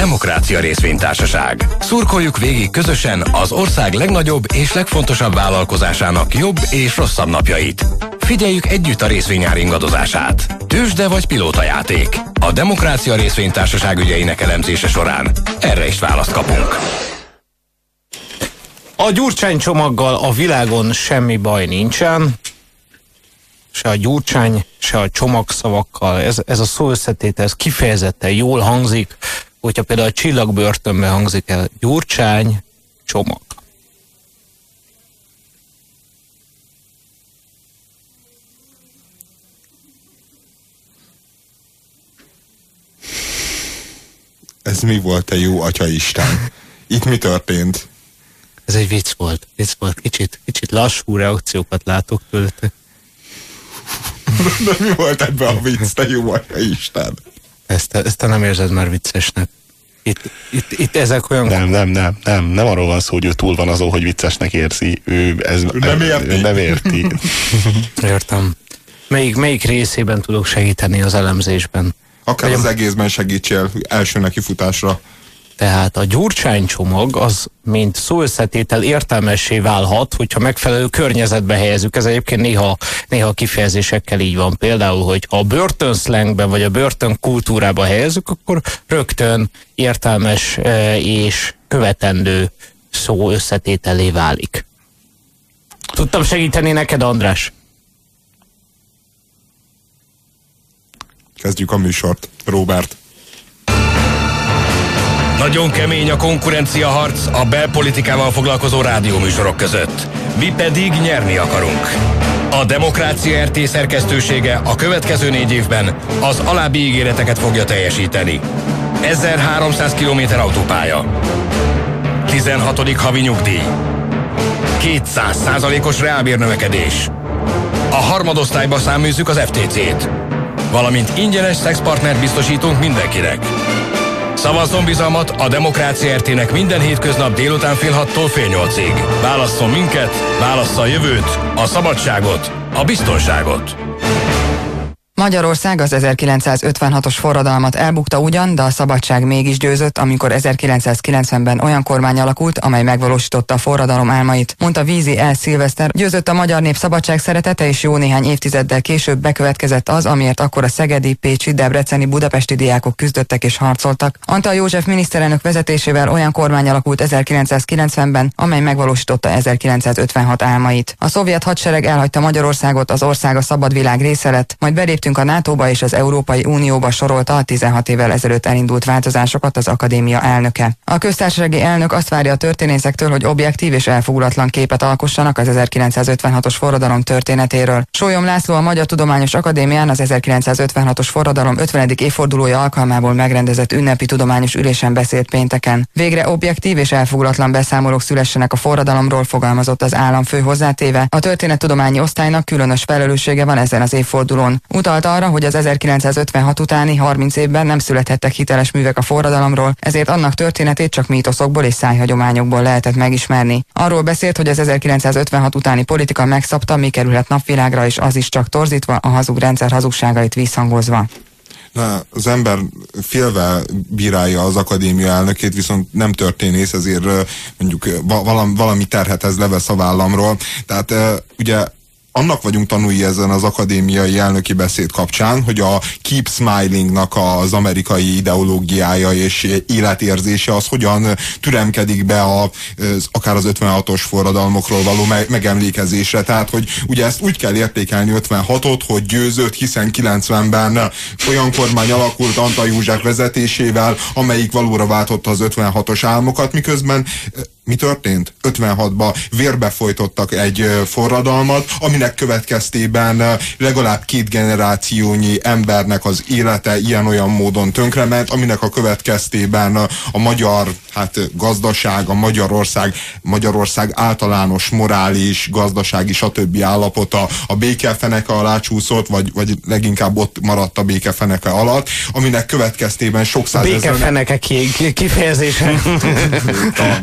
Demokrácia Részvénytársaság. Szurkoljuk végig közösen az ország legnagyobb és legfontosabb vállalkozásának jobb és rosszabb napjait. Figyeljük együtt a részvényár ingadozását. Tőzsde vagy pilótajáték. A Demokrácia Részvénytársaság ügyeinek elemzése során erre is választ kapunk. A Gyurcsány csomaggal a világon semmi baj nincsen. Se a Gyurcsány, se a csomagszavakkal. Ez a szó összetétel, ez kifejezetten jól hangzik, hogyha például a Csillagbörtönben hangzik el Gyurcsány csomag. Ez mi volt, te jó atyaisten? Itt mi történt? Ez egy vicc volt. Kicsit lassú reakciókat látok tőletek. De mi volt ebben a vicc, te jó atyaisten? Ezt te nem érzed már viccesnek. Itt ezek olyan... Nem arról van szó, hogy ő túl van azon, hogy viccesnek érzi. Ő nem érti. Értem. Melyik részében tudok segíteni az elemzésben? Akár az egészben segítsél első nekifutásra. Tehát a Gyurcsány csomag az, mint szóösszetétel értelmessé válhat, hogyha megfelelő környezetbe helyezzük. Ez egyébként néha kifejezésekkel így van. Például, hogy ha a börtönszlengben vagy a börtön kultúrába helyezzük, akkor rögtön értelmes és követendő szó összetételé válik. Tudtam segíteni neked, András? Kezdjük a műsort. Róbert. Nagyon kemény a konkurencia harc a belpolitikával foglalkozó rádióműsorok között. Mi pedig nyerni akarunk. A Demokrácia RT szerkesztősége a következő 4 évben az alábbi ígéreteket fogja teljesíteni. 1300 km autópálya. 16. havi nyugdíj. 200%-os reálbérnövekedés. A harmadosztályba száműzzük az FTC-t. Valamint ingyenes szexpartnert biztosítunk mindenkinek. Szavazzon bizalmat a Demokrácia RT-nek minden hétköznap délután fél 6-tól fél 8-ig. Válasszon minket, válassza a jövőt, a szabadságot, a biztonságot. Magyarország az 1956-os forradalmat elbukta ugyan, de a szabadság mégis győzött, amikor 1990-ben olyan kormány alakult, amely megvalósította a forradalom álmait, mondta Vízi L. Szilveszter. Győzött a magyar nép szabadság szeretete, és jó néhány évtizeddel később bekövetkezett az, amiért akkor a szegedi, pécsi, debreceni, budapesti diákok küzdöttek és harcoltak. Antal József miniszterelnök vezetésével olyan kormány alakult 1990-ben, amely megvalósította 1956 álmait. A szovjet hadsereg elhagyta Magyarországot, az ország a szabad világ része lett, majd beléptünk a NATO-ba és az Európai Unióba, sorolta a 16 évvel ezelőtt elindult változásokat az akadémia elnöke. A köztársasági elnök azt várja a történészektől, hogy objektív és elfogulatlan képet alkossanak az 1956-os forradalom történetéről. Sólyom László, a Magyar Tudományos Akadémián az 1956-os forradalom 50. évfordulója alkalmából megrendezett ünnepi tudományos ülésen beszélt pénteken. Végre objektív és elfogulatlan beszámolók szülessenek a forradalomról, fogalmazott az államfő, hozzátéve: a történettudományi osztálynak különös felelőssége van ezen az évfordulón. Utalt arra, hogy az 1956 utáni 30 évben nem születhettek hiteles művek a forradalomról, ezért annak történetét csak mítoszokból és szájhagyományokból lehetett megismerni. Arról beszélt, hogy az 1956 utáni politika megszabta, mi kerülhet napvilágra, és az is csak torzítva, a hazug rendszer hazugságait visszhangozva. Az ember félve bírálja az akadémia elnökét, viszont nem történész, ezért mondjuk valami terhet ez levesz a vállamról. Tehát ugye annak vagyunk tanúi ezen az akadémiai elnöki beszéd kapcsán, hogy a Keep Smilingnak az amerikai ideológiája és életérzése az hogyan türemkedik be akár az 56-os forradalmokról való megemlékezésre. Tehát, hogy ugye ezt úgy kell értékelni 56-ot, hogy győzött, hiszen 90-ben olyan kormány alakult Antal József vezetésével, amelyik valóra váltotta az 56-os álmokat, miközben mi történt? 56-ban vérbefolytottak egy forradalmat, aminek következtében legalább 2 generációnyi embernek az élete ilyen-olyan módon tönkrement, aminek a következtében a magyar gazdaság, a Magyarország általános morális, gazdasági, stb. Állapota a békefeneke alá csúszott, vagy leginkább ott maradt a békefeneke alatt, aminek következtében sok százezer... Békefeneke kifejezése. A békefeneke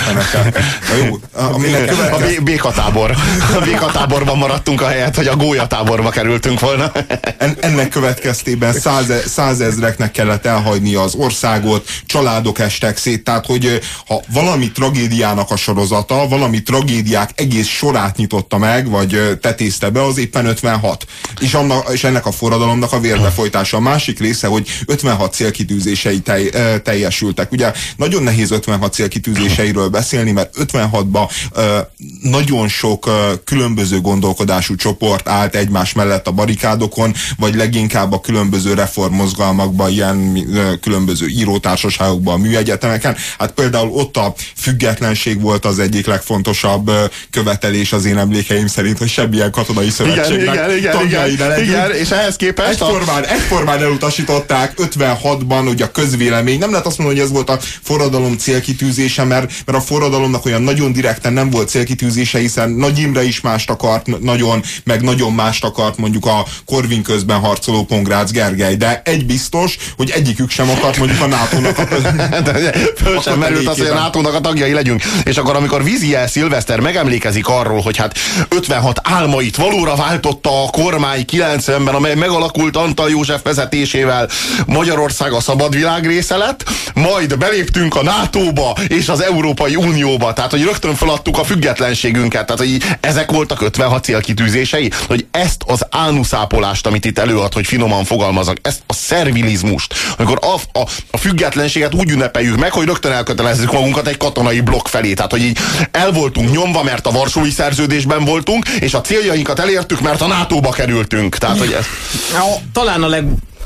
értenek. Jó, a békatábor. A békatáborban maradtunk a helyet, hogy a gólyatáborba kerültünk volna. Ennek következtében százezreknek kellett elhagyni az országot, családok estek szét, tehát hogy ha valami tragédiának a sorozata, valami tragédiák egész sorát nyitotta meg, vagy tetézte be, az éppen 56. És ennek a forradalomnak a vérbefolytása. A másik része, hogy 56 célkitűzései teljesültek. Ugye nagyon nehéz 56 célkitűzéseiről beszélni, mert 56-ban nagyon sok különböző gondolkodású csoport állt egymás mellett a barikádokon, vagy leginkább a különböző reformmozgalmakban, ilyen különböző írótársaságokban, műegyetemeken. Hát például ott a függetlenség volt az egyik legfontosabb követelés az én emlékeim szerint, hogy semmilyen katonai szövetségnek tagjai ne legyünk. Igen, és ehhez képest egyformán elutasították 56-ban, ugye a közvélemény. Nem lehet azt mondani, hogy ez volt a forradalom célkitűzése, mert a forradalomnak olyan nagyon direkten nem volt célkitűzése, hiszen Nagy Imre is mást akart, nagyon mást akart mondjuk a Korvin közben harcoló Pongrácz Gergely, de egy biztos, hogy egyikük sem akart mondjuk a NATO-nak föl sem merült az, hogy a NATO-nak a tagjai legyünk. És akkor, amikor Viziel Szilveszter megemlékezik arról, hogy hát 56 álmait valóra váltotta a kormány 90-ben, amely megalakult Antal József vezetésével, Magyarország a szabad világ része lett, majd beléptünk a NATO-ba és az Európai Unióba, tehát hogy rögtön feladtuk a függetlenségünket, tehát hogy ezek voltak 56 célkitűzései, hogy ezt az ánuszápolást, amit itt előad, hogy finoman fogalmazok, ezt a szervilizmust, amikor a függetlenséget úgy ünnepeljük meg, hogy rögtön elkötelezzük magunkat egy katonai blokk felé, tehát hogy így el voltunk nyomva, mert a Varsói Szerződésben voltunk, és a céljainkat elértük, mert a NATO-ba kerültünk. Tehát, hogy ez... Talán a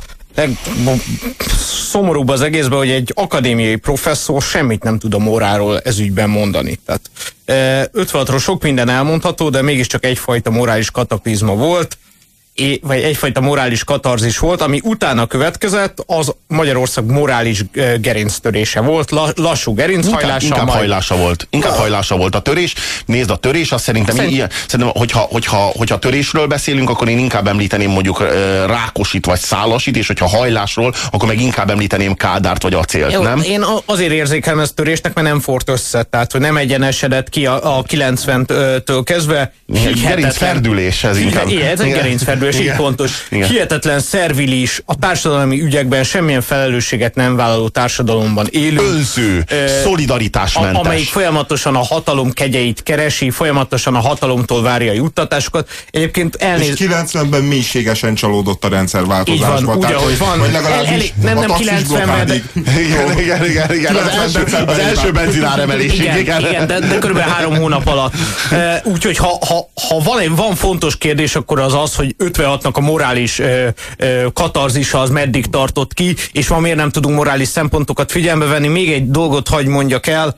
szomorúbb az egészben, hogy egy akadémiai professzor semmit nem tud a morálról ez ügyben mondani. Tehát 56-ról sok minden elmondható, de mégiscsak egyfajta morális kataklizma volt, vagy egyfajta morális katarzis volt, ami utána következett, az Magyarország morális gerinctörése volt, lassú gerinchajlása. Inkább hajlása volt. Inkább hajlása volt a törés. Nézd, a törés, azt szerintem hogyha törésről beszélünk, akkor én inkább említeném mondjuk Rákosit vagy Szálasit, és hogyha hajlásról, akkor meg inkább említeném Kádárt vagy Acélt, jó, nem? Én azért érzékelem ezt törésnek, mert nem fort össze, tehát hogy nem egyenesedett ki a 90-től kezdve. Gerincferdülés ez inkább. Igen, ez egy gerincferdülés. És így pontos. Igen. Hihetetlen szervilis, a társadalmi ügyekben semmilyen felelősséget nem vállaló társadalomban élő. Önző, szolidaritásmentes. Amelyik folyamatosan a hatalom kegyeit keresi, folyamatosan a hatalomtól várja a juttatásokat. Egyébként és 90-ben mélységesen csalódott a rendszerváltozásba. Így van, úgy ahogy van. Nem 90-ben. Igen. Az első benzináremelésig. Igen, de kb. 3 hónap alatt. Úgyhogy ha van fontos kérdés, akkor az az, hogy 56-nak a morális katarzisa az meddig tartott ki, és ma miért nem tudunk morális szempontokat figyelembe venni. Még egy dolgot hagy mondjak el.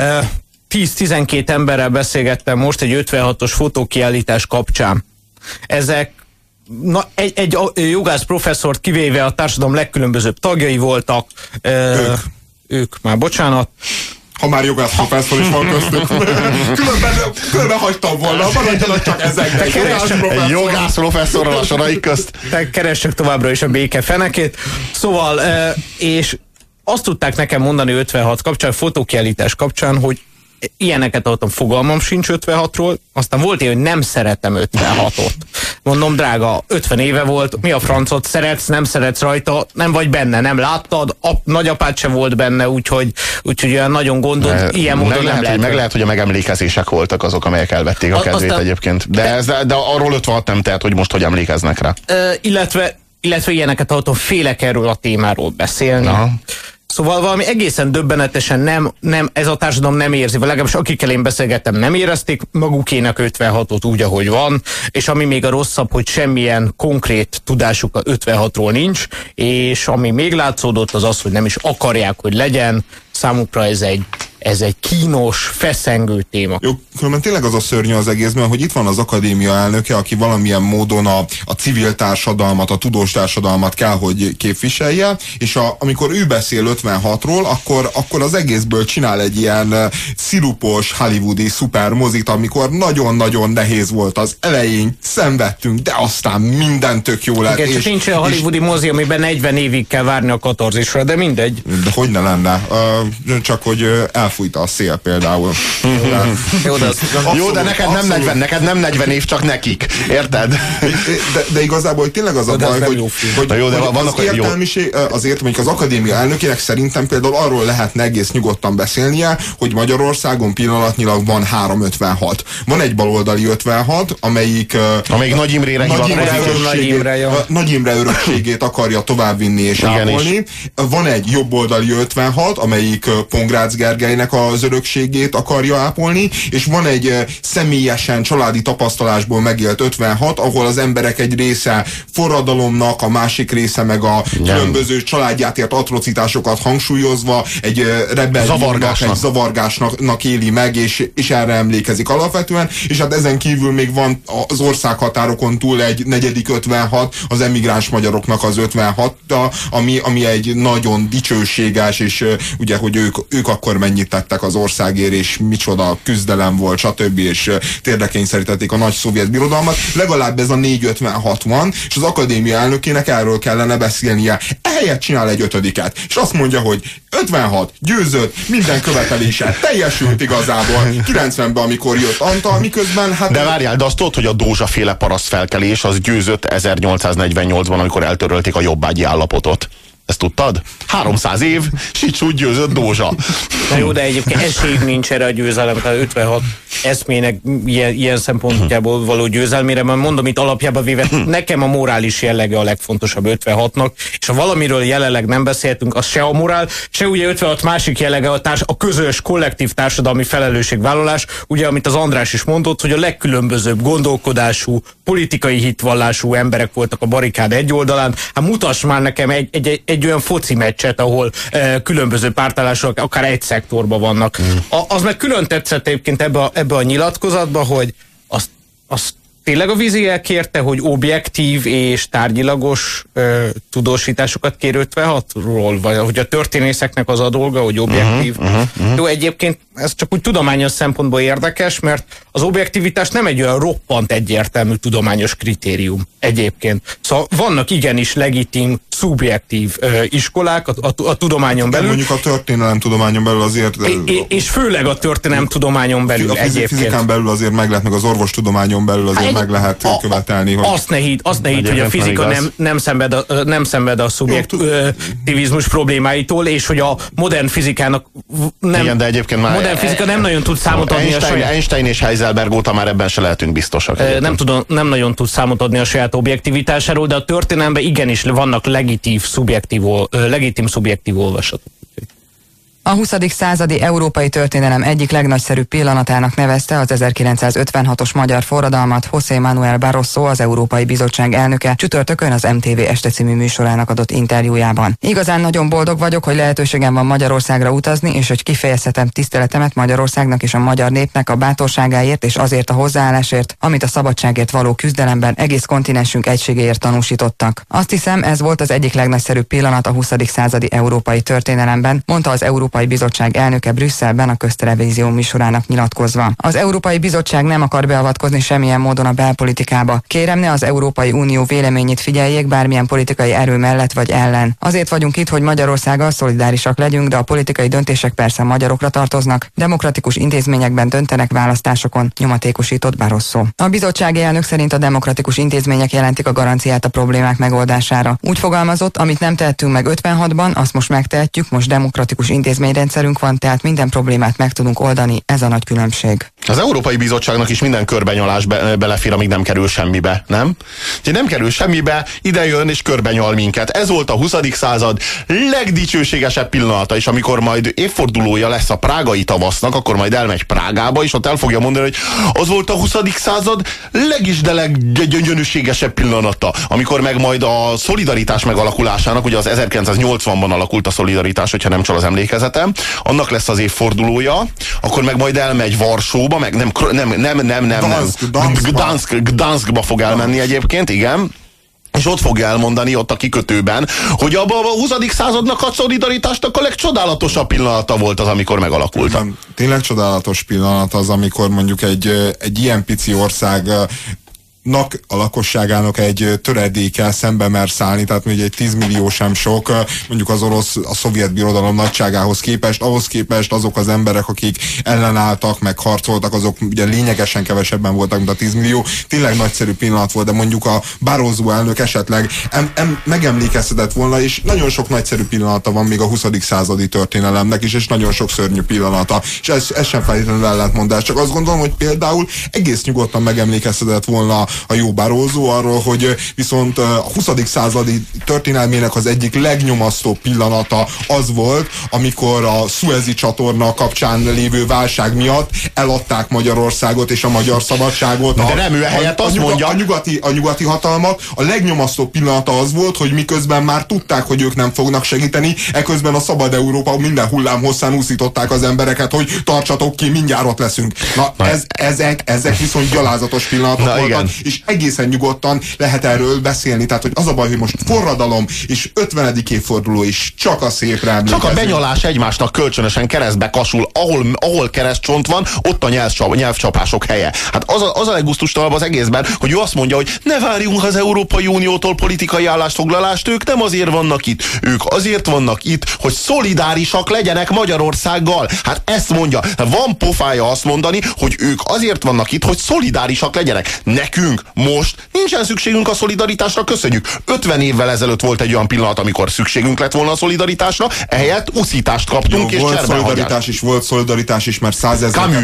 10-12 emberrel beszélgettem most egy 56-os fotókiállítás kapcsán. Ezek egy jogász professzort kivéve a társadalom legkülönbözőbb tagjai voltak. Ők már bocsánat. Ha már jogász professzor is van köztük. Különben hagytam volna, maradjanak csak ezeknek. Egy jogász professzorral a soraik közt. Te keressek továbbra is a béke fenekét. Szóval, és azt tudták nekem mondani 56 kapcsán, fotókiállítás kapcsán, hogy ilyeneket adtam, fogalmam sincs 56-ról, aztán volt ilyen, hogy nem szeretem 56-ot. Mondom, drága, 50 éve volt, mi a francot szeretsz, nem szeretsz rajta, nem vagy benne, nem láttad, nagyapád se volt benne, úgyhogy olyan nagyon gondolt, ilyen módon nem lehet. Meg lehet, hogy a megemlékezések voltak azok, amelyek elvették a kedvét egyébként. De arról 56 nem tehet, hogy most hogy emlékeznek rá. Illetve ilyeneket hallottam, félek erről a témáról beszélni. Aha. Szóval valami egészen döbbenetesen nem, ez a társadalom nem érzi, vagy legalábbis akikkel én beszélgettem, nem érezték magukének 56-ot úgy, ahogy van, és ami még a rosszabb, hogy semmilyen konkrét tudásuk a 56-ról nincs, és ami még látszódott az az, hogy nem is akarják, hogy legyen, számukra ez egy kínos, feszengő téma. Jó, különben tényleg az a szörnyű az egészben, hogy itt van az akadémia elnöke, aki valamilyen módon a civil társadalmat, a tudós társadalmat kell, hogy képviselje, és amikor ő beszél 56-ról, akkor az egészből csinál egy ilyen szirupos, hollywoodi szupermozit, amikor nagyon-nagyon nehéz volt az elején, szenvedtünk, de aztán minden tök jó lett. Igen, csak nincs a hollywoodi mozi, amiben 40 évig kell várni a katarzisra, de mindegy. De hogy ne lenne? Csak hogy elfújta a szél például. Jó, de neked nem 40 év, csak nekik. Érted? De igazából hogy tényleg az a baj, hogy az értelmiség, azért mondjuk az akadémia elnökének szerintem például arról lehetne egész nyugodtan beszélnie, hogy Magyarországon pillanatnyilag van 356. Van egy baloldali 56, amelyik Nagy Imrére Nagy Imre örökségét akarja továbbvinni és ápolni. Van egy jobboldali 56, amelyik Pongrácz Gergelynek az örökségét akarja ápolni, és van egy személyesen családi tapasztalásból megélt 56, ahol az emberek egy része forradalomnak, a másik része meg a különböző családját ért atrocitásokat hangsúlyozva egy rebelliónak, egy zavargásnak éli meg, és erre emlékezik alapvetően, és hát ezen kívül még van az országhatárokon túl egy negyedik 56, az emigráns magyaroknak az 56-a, ami egy nagyon dicsőséges, és ugye, hogy ők akkor mennyit tettek az országért, és micsoda küzdelem volt, stb. És térdekényszerítették a nagy szovjet birodalmat. Legalább ez a 456 van, és az akadémia elnökének erről kellene beszélnie. Ehelyett csinál egy 5-et, és azt mondja, hogy 56, győzött, minden követelése teljesült igazából 90-ben, amikor jött Antal, miközben hát... De várjál, de azt tudod, hogy a Dózsa-féle parasztfelkelés az győzött 1848-ban, amikor eltörölték a jobbágyi állapotot. Ezt tudtad? 300 év, és így úgy győzött Dózsa. Na jó, de egyébként esélyük nincs erre a győzelem, tehát 56 eszmének ilyen szempontjából való győzelmére, mert mondom, itt alapjában véve nekem a morális jellege a legfontosabb 56-nak, és ha valamiről jelenleg nem beszéltünk, az se a morál, se ugye 56 másik jellege a közös, kollektív társadalmi felelősségvállalás, ugye amit az András is mondott, hogy a legkülönbözőbb gondolkodású, politikai hitvallású emberek voltak a barikád egy oldalán, hát mutass már nekem egy olyan foci meccset, ahol különböző pártállások akár egy szektorban vannak. Az meg külön tetszett egyébként ebbe a nyilatkozatba, hogy azt tényleg a Vízi elkérte, hogy objektív és tárgyilagos tudósításokat kér 56-ról, vagy hogy a történészeknek az a dolga, hogy objektív. Jó, egyébként ez csak úgy tudományos szempontból érdekes, mert az objektivitás nem egy olyan roppant egyértelmű tudományos kritérium egyébként. Szóval vannak igenis legitim, szubjektív iskolák a tudományon belül. Mondjuk a történelemtudományon belül azért... És főleg a történelemtudományon belül egyébként. A fizikán belül azért meg lehet, meg az orvostudományon belül azért meg lehet követelni, hogy... Azt ne hidd, hogy a fizika nem szenved a szubjektivizmus problémáitól, és hogy a modern fizikának nem... Igen, de egyébként már... Modern fizika nem nagyon tud számot adni Einstein és Heisenberg óta már ebben se lehetünk biztosak. Nem nagyon tud számot adni a saját objektivitásáról, de a történelemben igenis vannak legitim szubjektív olvasatok. A 20. századi európai történelem egyik legnagyszerűbb pillanatának nevezte az 1956-os magyar forradalmat José Manuel Barroso, az Európai Bizottság elnöke csütörtökön az MTV Este című műsorának adott interjújában. Igazán nagyon boldog vagyok, hogy lehetőségem van Magyarországra utazni, és hogy kifejezhetem tiszteletemet Magyarországnak és a magyar népnek a bátorságáért és azért a hozzáállásért, amit a szabadságért való küzdelemben egész kontinensünk egységéért tanúsítottak. Azt hiszem, ez volt az egyik legnagyszerűbb pillanat a 20. századi európai történelemben, mondta az Európai Bizottság elnöke Brüsszelben a Köztelevízió műsorának nyilatkozva. Az Európai Bizottság nem akar beavatkozni semmilyen módon a belpolitikába. Kérem, ne az Európai Unió véleményét figyeljék bármilyen politikai erő mellett vagy ellen. Azért vagyunk itt, hogy Magyarországgal szolidárisak legyünk, de a politikai döntések persze magyarokra tartoznak. Demokratikus intézményekben döntenek választásokon, nyomatékosított Barroso. A bizottsági elnök szerint a demokratikus intézmények jelentik a garanciát a problémák megoldására. Úgy fogalmazott, amit nem tehettünk meg 56-ban, azt most megtehetjük, most demokratikus intézményrendszerünk van, tehát minden problémát meg tudunk oldani, ez a nagy különbség. Az Európai Bizottságnak is minden körbenyalás belefér, amíg nem kerül semmibe, nem? Ha nem kerül semmibe, ide jön és körbenyal minket. Ez volt a 20. század legdicsőségesebb pillanata, és amikor majd évfordulója lesz a prágai tavasznak, akkor majd elmegy Prágába, és ott el fogja mondani, hogy az volt a 20. század leggyönyörűségesebb pillanata, amikor meg majd a szolidaritás megalakulásának, ugye az 1980-ban alakult a szolidaritás, hogyha nem csal az emlékezetem, annak lesz az évfordulója, akkor meg majd elmegy Varsóba, meg Gdanskba fog elmenni egyébként, igen. És ott fogja elmondani ott a kikötőben, hogy abban a 20. századnak a szolidaritásnak a legcsodálatosabb pillanata volt az, amikor megalakult. Tényleg csodálatos pillanat az, amikor mondjuk egy ilyen pici ország a lakosságának egy töredékkel szembe mer szállni, tehát még egy 10 millió sem sok, mondjuk a szovjet birodalom nagyságához képest, ahhoz képest azok az emberek, akik ellenálltak, meg harcoltak, azok ugye lényegesen kevesebben voltak, mint a 10 millió. Tényleg nagyszerű pillanat volt, de mondjuk a Barroso elnök esetleg megemlékeztetett volna, és nagyon sok nagyszerű pillanata van még a 20. századi történelemnek is, és nagyon sok szörnyű pillanata, és ez sem feltétlenül ellentmondás. Csak azt gondolom, hogy például egész nyugodtan megemlékeztetett volna a jó Barroso arról, hogy viszont a 20. századi történelmének az egyik legnyomasztóbb pillanata az volt, amikor a Szuezi csatorna kapcsán lévő válság miatt eladták Magyarországot és a magyar szabadságot. De nem ő helyett azt mondja. A nyugati hatalmak. A legnyomasztóbb pillanata az volt, hogy miközben már tudták, hogy ők nem fognak segíteni, eközben a szabad Európa minden hullám hosszán úszították az embereket, hogy tartsatok ki, mindjárt ott leszünk. Ezek viszont gyalázatos pillanatok voltak, igen. És egészen nyugodtan lehet erről beszélni. Tehát, hogy az a baj, hogy most forradalom és 50. évforduló is csak a szépre emlékezni. Csak a benyalás egymásnak kölcsönösen keresztbe kasul, ahol keresztcsont van, ott a nyelvcsapások helye. Hát az a leggusztustalanabb az egészben, hogy ő azt mondja, hogy ne várjunk az Európai Uniótól politikai állásfoglalást, ők nem azért vannak itt. Ők azért vannak itt, hogy szolidárisak legyenek Magyarországgal. Hát ezt mondja. Van pofája azt mondani, hogy ők azért vannak itt, hogy szolidárisak legyenek. Nekünk most nincsen szükségünk a szolidaritásra, köszönjük. 50 évvel ezelőtt volt egy olyan pillanat, amikor szükségünk lett volna a szolidaritásra, ehelyett uszítást kaptunk, és cserbenhagyást. Volt szolidaritás is, mert 100 000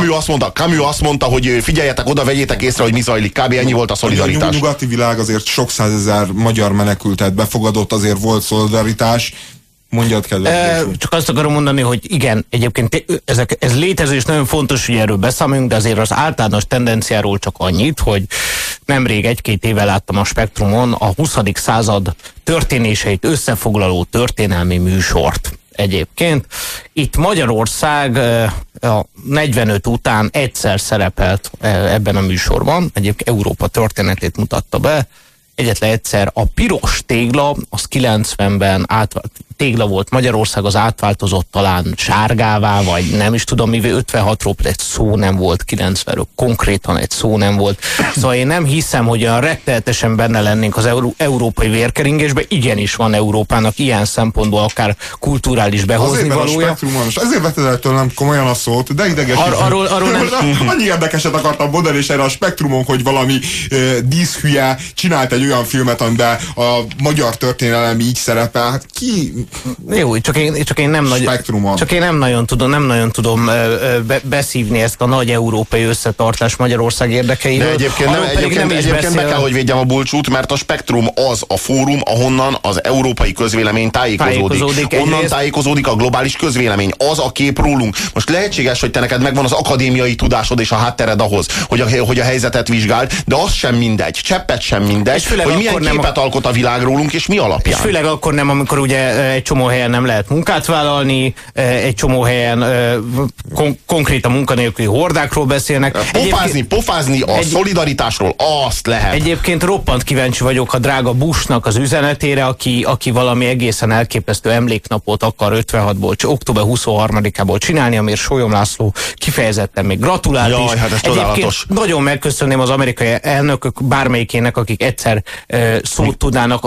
Camus azt mondta, hogy figyeljetek oda, vegyétek észre, hogy mi zajlik. Kb. Ennyi volt a szolidaritás. A nyugati világ azért sok 100 000 magyar menekültet befogadott, azért volt szolidaritás. Mondjad, kedves. Csak azt akarom mondani, hogy igen, egyébként ez létező, és nagyon fontos, hogy erről beszámoljunk, de azért az általános tendenciáról csak annyit, hogy nemrég 1-2 éve láttam a Spektrumon a 20. század történéseit összefoglaló történelmi műsort. Egyébként itt Magyarország a 45 után egyszer szerepelt ebben a műsorban, egyébként Európa történetét mutatta be, egyetlen egyszer a piros tégla, az 90-ben tégla volt Magyarország, az átváltozott talán sárgává, vagy nem is tudom mivel, 56-ról egy szó nem volt, 90-ről konkrétan egy szó nem volt. Szóval én nem hiszem, hogy olyan rettenetesen benne lennénk az európai vérkeringésben, igenis van Európának ilyen szempontból akár kulturális behozni valója. Ezért vetted el tőlem komolyan a szót, de ideges. Arról nem... Annyi érdekeset akartam mondani, és erre a Spektrumon, hogy valami díszhülye csinált egy olyan filmet, amiben a magyar történelem így szerepel. Hát ki... Jó, csak én nem nagyon tudom beszívni ezt a nagy európai összetartás Magyarország érdekeiről. De egyébként meg kell, hogy védjem a bulcsút, mert a Spektrum az a fórum, ahonnan az európai közvélemény tájékozódik. Onnan tájékozódik a globális közvélemény. Az a kép rólunk. Most lehetséges, hogy te neked megvan az akadémiai tudásod és a háttered ahhoz, hogy a helyzetet vizsgáld, de az sem mindegy, cseppet sem mindegy, hogy milyen képet alkot a világ rólunk, és mi alapján. És főleg akkor nem, amikor ugye egy csomó helyen nem lehet munkát vállalni, egy csomó helyen konkrét a munkanélküli hordákról beszélnek. Pofázni a szolidaritásról, azt lehet. Egyébként roppant kíváncsi vagyok a drága Bushnak az üzenetére, aki valami egészen elképesztő emléknapot akar 56-ból, október 23-ából csinálni, amire Sólyom László kifejezetten még gratulált is. Hát ez egyébként nagyon megköszönném az amerikai elnökök bármelyikének, akik egyszer szót tudnának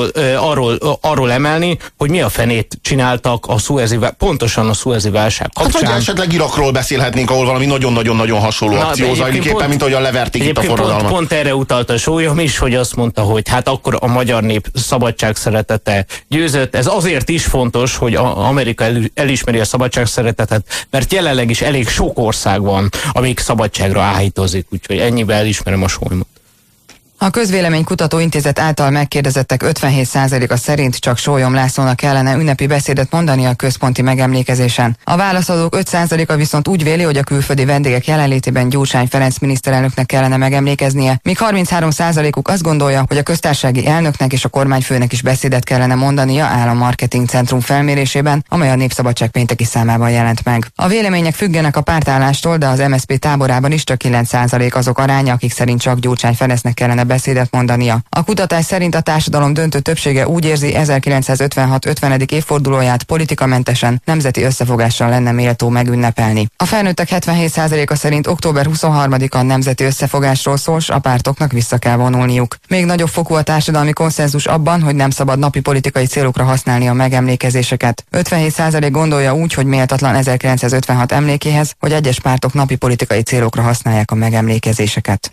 arról emelni, hogy mi a fenét csináltak pontosan a szuezi válság kapcsán. Hát, vagy esetleg Irakról beszélhetnénk, ahol valami nagyon-nagyon-nagyon hasonló akció zajlik éppen, mint ahogyan leverték itt a forradalmat. Pont erre utalta Sólyom is, hogy azt mondta, hogy hát akkor a magyar nép szabadságszeretete győzött. Ez azért is fontos, hogy Amerika elismeri a szabadságszeretetet, mert jelenleg is elég sok ország van, amik szabadságra áhítozik, úgyhogy ennyivel elismerem a Sólyomot. A Közvéleménykutató Intézet által megkérdezettek 57%-a szerint csak Sólyom Lászlónak kellene ünnepi beszédet mondani a központi megemlékezésen. A válaszadók 5%-a viszont úgy véli, hogy a külföldi vendégek jelenlétében Gyurcsány Ferenc miniszterelnöknek kellene megemlékeznie, míg 33%-uk azt gondolja, hogy a köztársasági elnöknek és a kormányfőnek is beszédet kellene mondania, áll a Marketing Centrum felmérésében, amely a Népszabadság pénteki számában jelent meg. A vélemények függenek a pártállástól, de az MSZP táborában is csak 9% azok aránya, akik szerint csak Gyurcsány Ferencnek kellene beszédet mondania. A kutatás szerint a társadalom döntő többsége úgy érzi, 1956 50. évfordulóját politikamentesen, nemzeti összefogással lenne méltó megünnepelni. A felnőttek 77%-a szerint október 23-a nemzeti összefogásról szól, s a pártoknak vissza kell vonulniuk. Még nagyobb fokú a társadalmi konszenzus abban, hogy nem szabad napi politikai célokra használni a megemlékezéseket. 57% gondolja úgy, hogy méltatlan 1956 emlékéhez, hogy egyes pártok napi politikai célokra használják a megemlékezéseket.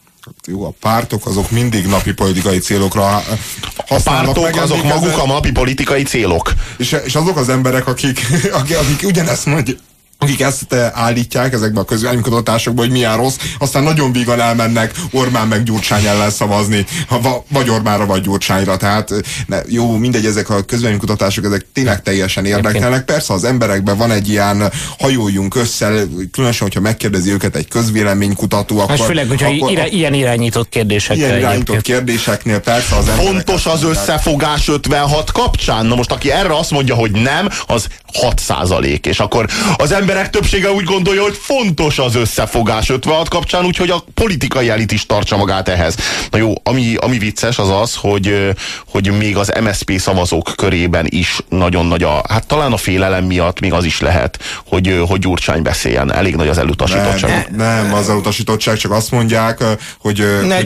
Jó, a pártok azok mindig napi politikai célokra használnak. A pártok azok maguk a napi politikai célok. És azok az emberek, akik ugyanezt mondják, akik ezt állítják ezekben a közvéleménykutatásokban, hogy milyen rossz, aztán nagyon vígan elmennek Orbán meg Gyurcsány ellen szavazni, vagy Orbánra, vagy Gyurcsányra. Tehát jó, mindegy, ezek a közvéleménykutatások, ezek tényleg teljesen érdekelnek. Persze az emberekben van egy ilyen hajóljunk össze, különösen, hogyha megkérdezi őket egy közvéleménykutató, akkor... Főleg, hogyha ilyen irányított kérdéseknél. Ilyen irányított kérdéseknél persze az emberek... Fontos az összefogás 56 kapcsán? Na most, aki erre azt mondja, hogy nem, az 6%. És akkor az emberek többsége úgy gondolja, hogy fontos az összefogás 56 kapcsán, úgyhogy a politikai elit is tartsa magát ehhez. Na jó, ami vicces az az, hogy még az MSZP szavazók körében is nagyon nagy hát talán a félelem miatt még az is lehet, hogy Gyurcsány beszéljen. Elég nagy az elutasítottság. Nem az elutasítottság, csak azt mondják, hogy ne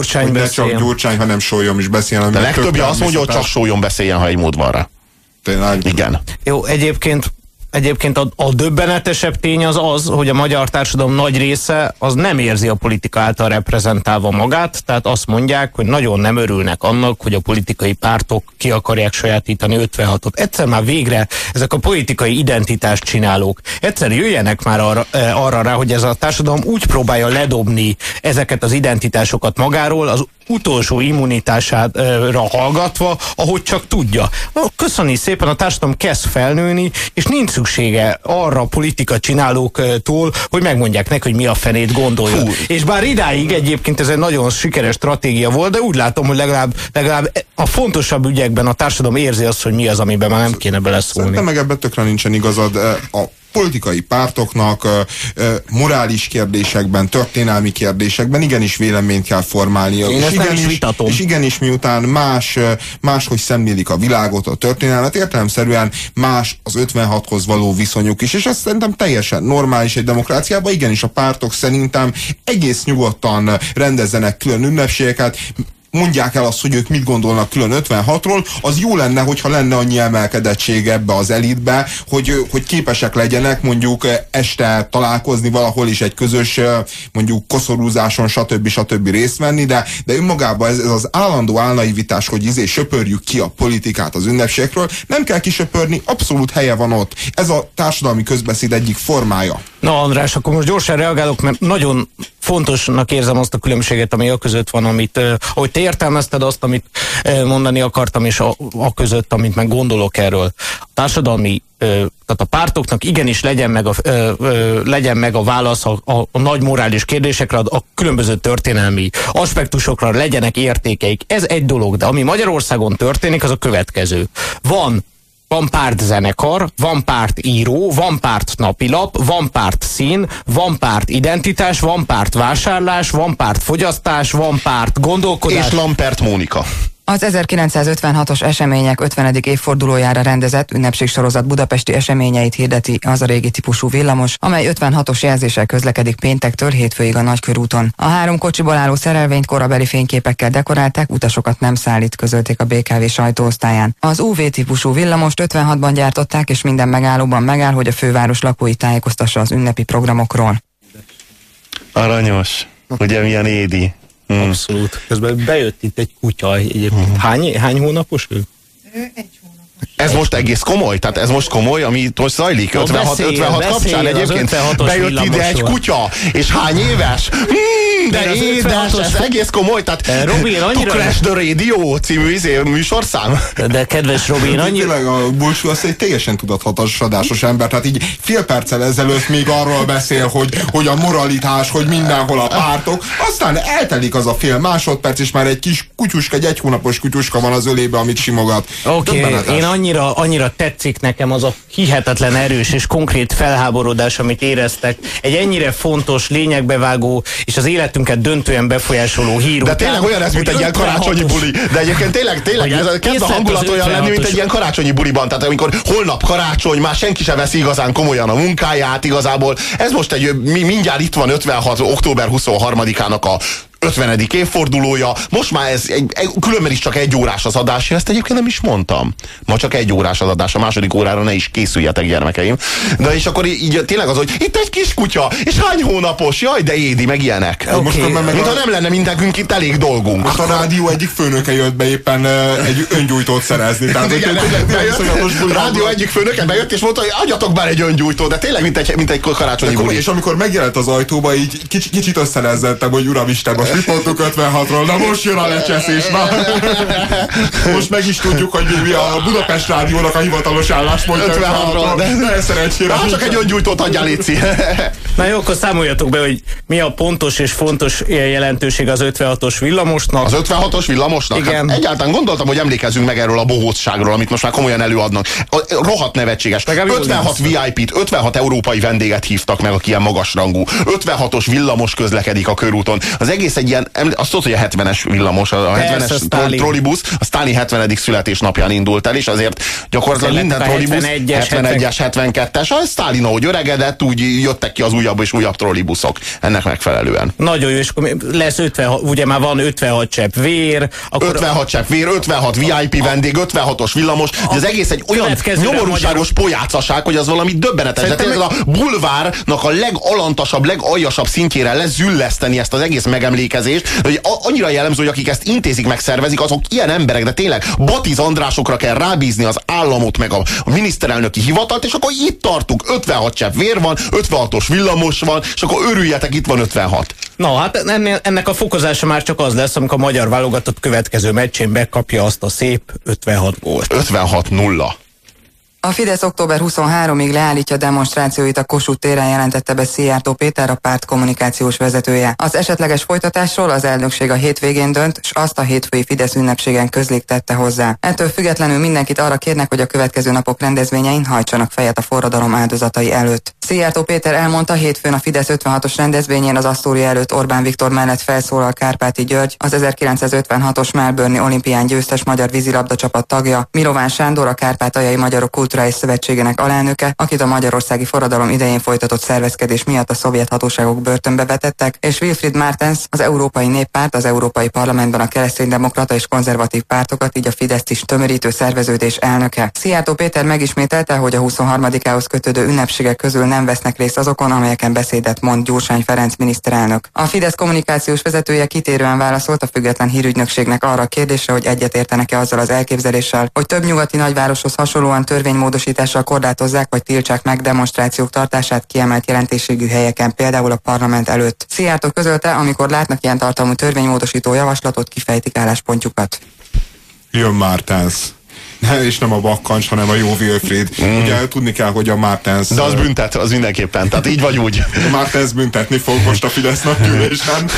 csak Gyurcsány, hanem Sólyom is beszéljen. De legtöbbje azt mondja, hogy csak Sólyom beszéljen, ha egy mód van rá. Tényleg? Igen. Jó, Egyébként a döbbenetesebb tény az, hogy a magyar társadalom nagy része az nem érzi a politika által reprezentálva magát, tehát azt mondják, hogy nagyon nem örülnek annak, hogy a politikai pártok ki akarják sajátítani 56-ot. Egyszer már végre ezek a politikai identitást csinálók, egyszer jöjjenek már arra rá, hogy ez a társadalom úgy próbálja ledobni ezeket az identitásokat magáról, az utolsó immunitására hallgatva, ahogy csak tudja. Köszönni szépen, a társadalom kezd felnőni, és nincs szüksége arra a politika csinálóktól, hogy megmondják neki, hogy mi a fenét gondolja. És bár idáig egyébként ez egy nagyon sikeres stratégia volt, de úgy látom, hogy legalább a fontosabb ügyekben a társadalom érzi azt, hogy mi az, amiben már nem kéne beleszólni. Szerintem meg ebben tökre nincsen igazad. A politikai pártoknak morális kérdésekben, történelmi kérdésekben igenis véleményt kell formálnia. És igenis miután máshogy szemlélik a világot, a történelmet, értelemszerűen más az 56-hoz való viszonyuk is, és ez szerintem teljesen normális egy demokráciában. Igenis a pártok szerintem egész nyugodtan rendezzenek külön ünnepségeket, mondják el azt, hogy ők mit gondolnak külön 56-ról, az jó lenne, hogyha lenne annyi emelkedettség ebbe az elitbe, hogy képesek legyenek mondjuk este találkozni valahol is egy közös mondjuk koszorúzáson, stb. Részt venni, de önmagában ez az állandó álnaivitás, hogy söpörjük ki a politikát az ünnepségekről, nem kell kisöpörni, abszolút helye van ott. Ez a társadalmi közbeszéd egyik formája. Na András, akkor most gyorsan reagálok, mert nagyon fontosnak érzem azt a különbséget, ami a között van, amit, ahogy te értelmezted azt, amit mondani akartam, és a között, amit meg gondolok erről. A társadalmi, tehát a pártoknak igenis legyen meg a válasz a nagy morális kérdésekre, a különböző történelmi aspektusokra, legyenek értékeik. Ez egy dolog, de ami Magyarországon történik, az a következő. Van pártzenekar, van pártíró, van párt napilap, van párt szín, van párt identitás, van párt vásárlás, van párt fogyasztás, van párt gondolkodás. És Lampert Mónika. Az 1956-os események 50. évfordulójára rendezett ünnepségsorozat budapesti eseményeit hirdeti az a régi típusú villamos, amely 56-os jelzéssel közlekedik péntektől hétfőig a Nagykörúton. A 3 kocsiból álló szerelvényt korabeli fényképekkel dekorálták, utasokat nem szállít, közölték a BKV sajtóosztályán. Az UV típusú villamost 56-ban gyártották, és minden megállóban megáll, hogy a főváros lakói tájékoztassa az ünnepi programokról. Aranyos. Ugye milyen édi. Abszolút. Közben bejött itt egy kutya egyébként. Hány hónapos ő? 1 hónapos. Ez most egész komoly? Tehát ez most komoly, ami most zajlik? 56 kapcsán egyébként bejött ide egy kutya, és hány éves? De édes, ez egész komoly, tehát To Crash the Radio című műsorszám. De kedves Robi, tényleg a Bulcsú az egy teljesen tudathatásos ember, tehát így fél perccel ezelőtt még arról beszél, hogy a moralitás, hogy mindenhol a pártok, aztán eltelik az a fél másodperc, és már egy kis kutyuska, egy 1 hónapos kutyuska van az ölébe, amit simogat. Oké, én annyira tetszik nekem az a hihetetlen erős és konkrét felháborodás, amit éreztek egy ennyire fontos, lényegbevágó és az életünket döntően befolyásoló hír. De tényleg olyan ez, mint egy ilyen karácsonyi buli. De egyébként tényleg ez kezd a hangulat olyan lenni, mint egy ilyen karácsonyi buliban. Tehát amikor holnap karácsony, már senki sem veszi igazán komolyan a munkáját igazából. Ez most mindjárt itt van 56. október 23-ának a 50. évfordulója, most már ez különben is csak 1 órás az adás, ezt egyébként nem is mondtam. Ma csak 1 órás az adás, a második órára ne is készüljetek, gyermekeim. De és akkor így tényleg az, hogy itt egy kis kutya, és hány hónapos, jaj, de édi, meg ilyenek. Okay. Most mint ha nem lenne mindenkünk itt elég dolgunk. Most a rádió egyik főnöke jött be éppen egy öngyújtót szerezni. Tehát, a rádió egyik főnöke bejött, és mondta, hogy adjatok már egy öngyújtót, de tényleg mint egy karácsonyi buli. És amikor megjelent az ajtóba, így kicsit összerezzettem, hogy uramisten, mit mondtuk 56-ról? Na most jön a lecseszés. Most meg is tudjuk, hogy mi a Budapest Rádiónak a hivatalos álláspontja 56-ról. De szerencsére. Csak egy öngyújtót adjál, léci. Na jó, akkor számoljatok be, hogy mi a pontos és fontos jelentőség az 56-os villamosnak. Az 56-os villamosnak? Igen. Hát egyáltalán gondoltam, hogy emlékezzünk meg erről a bohócságról, amit most már komolyan előadnak. Rohadt nevetséges. 56 VIP-t, 56 európai vendéget hívtak meg, aki ilyen magasrangú. 56-os villamos közlekedik a körúton. Az egész egy ilyen, azt tudod, hogy a 70-es villamos, a 70-es trollibusz, a Sztálin 70. születésnapján indult el, és azért gyakorlatilag minden trollibusz, 71-es, 72-es, a Sztálin ahogy öregedett, úgy jöttek ki az újabb és újabb trollibuszok. Ennek megfelelően. Nagyon jó, és akkor lesz 56, ugye már van 56 csepp vér. Akkor 56 csepp vér, 56 VIP vendég, 56-os villamos, de az egész egy olyan nyomorúságos pojácaság, hogy az valami döbbenetes. De tényleg a bulvárnak a legalantasabb, legaljasabb szintjére lezülleszteni ezt az egész megemlékezést, hogy annyira jellemző, hogy akik ezt intézik, megszervezik, azok ilyen emberek, de tényleg Batiz Andrásokra kell rábízni az államot, meg a miniszterelnöki hivatalt, és akkor itt tartunk, 56 csepp vér van, 56-os villamos van, és akkor örüljetek, itt van 56. Na, hát ennek a fokozása már csak az lesz, amikor a magyar válogatott következő meccsén bekapja azt a szép 56 gólt. 56-0. A Fidesz október 23-ig leállítja demonstrációit a Kossuth téren, jelentette be Szijjártó Péter, a párt kommunikációs vezetője. Az esetleges folytatásról az elnökség a hétvégén dönt, és azt a hétfői Fidesz ünnepségen közlik tette hozzá. Ettől függetlenül mindenkit arra kérnek, hogy a következő napok rendezvényein hajtsanak fejet a forradalom áldozatai előtt. Szijjártó Péter elmondta, hétfőn a Fidesz 56-os rendezvényén az Asztória előtt Orbán Viktor mellett felszólal Kárpáti György, az 1956-os Melbourne-i olimpián győztes magyar vízilabda csapat tagja, Milován Sándor, a Kárpátaljai Magyarok Kulturális Szövetségének alelnöke, akit a magyarországi forradalom idején folytatott szervezkedés miatt a szovjet hatóságok börtönbe vetettek, és Wilfried Martens, az Európai Néppárt, az Európai Parlamentben a kereszténydemokrata és konzervatív pártokat, így a Fideszt is tömörítő szerveződés elnöke. Szijjártó Péter megismételte, hogy a 23-ához kötődő ünnepségek közül nem vesznek részt azokon, amelyeken beszédet mond Gyurcsány Ferenc miniszterelnök. A Fidesz kommunikációs vezetője kitérően válaszolt a független hírügynökségnek arra a kérdésre, hogy egyetértenek-e azzal az elképzeléssel, hogy több nyugati nagyvároshoz hasonlóan törvénymódosítással korlátozzák vagy tiltsák meg demonstrációk tartását kiemelt jelentőségű helyeken, például a parlament előtt. Szijjártó közölte, amikor látnak ilyen tartalmú törvénymódosító javaslatot, kifejtik álláspontjukat. Jön Martens. És nem a Bakkancs, hanem a jó Wilfried. Ugye tudni kell, hogy a Martens... De az büntet, az mindenképpen, tehát így vagy úgy. A Martens büntetni fog most a Fidesz nagygyűlésen.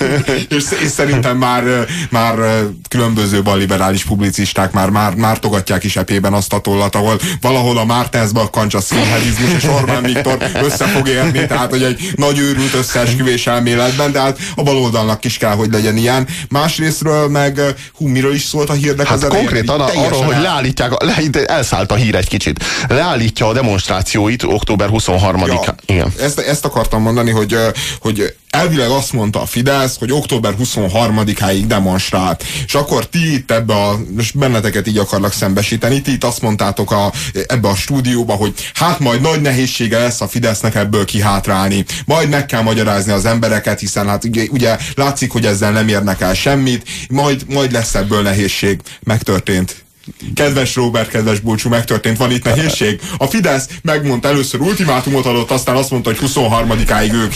és szerintem már különböző balliberális publicisták már togatják is epében azt a tollat, ahol valahol a Martens Bakkancs, a színhedizmus és Orbán Viktor össze fog érni, tehát hogy egy nagy őrült összeesküvés elméletben, de hát a baloldalnak is kell, hogy legyen ilyen. Másrésztről meg, miről is szólt a hírnek az elején? Konkrétan arról, hogy elszállt a hír egy kicsit. Leállítja a demonstrációit október 23-án. Ja, igen. Ezt akartam mondani, hogy elvileg azt mondta a Fidesz, hogy október 23-áig demonstrált. És akkor ti itt most benneteket így akarlak szembesíteni, ti itt azt mondtátok ebbe a stúdióba, hogy hát majd nagy nehézsége lesz a Fidesznek ebből kihátrálni. Majd meg kell magyarázni az embereket, hiszen hát ugye látszik, hogy ezzel nem érnek el semmit, majd lesz ebből nehézség. Megtörtént. Kedves Róbert, kedves Bulcsú, megtörtént, van itt nehézség. A Fidesz megmondta, először ultimátumot adott, aztán azt mondta, hogy 23-áig ők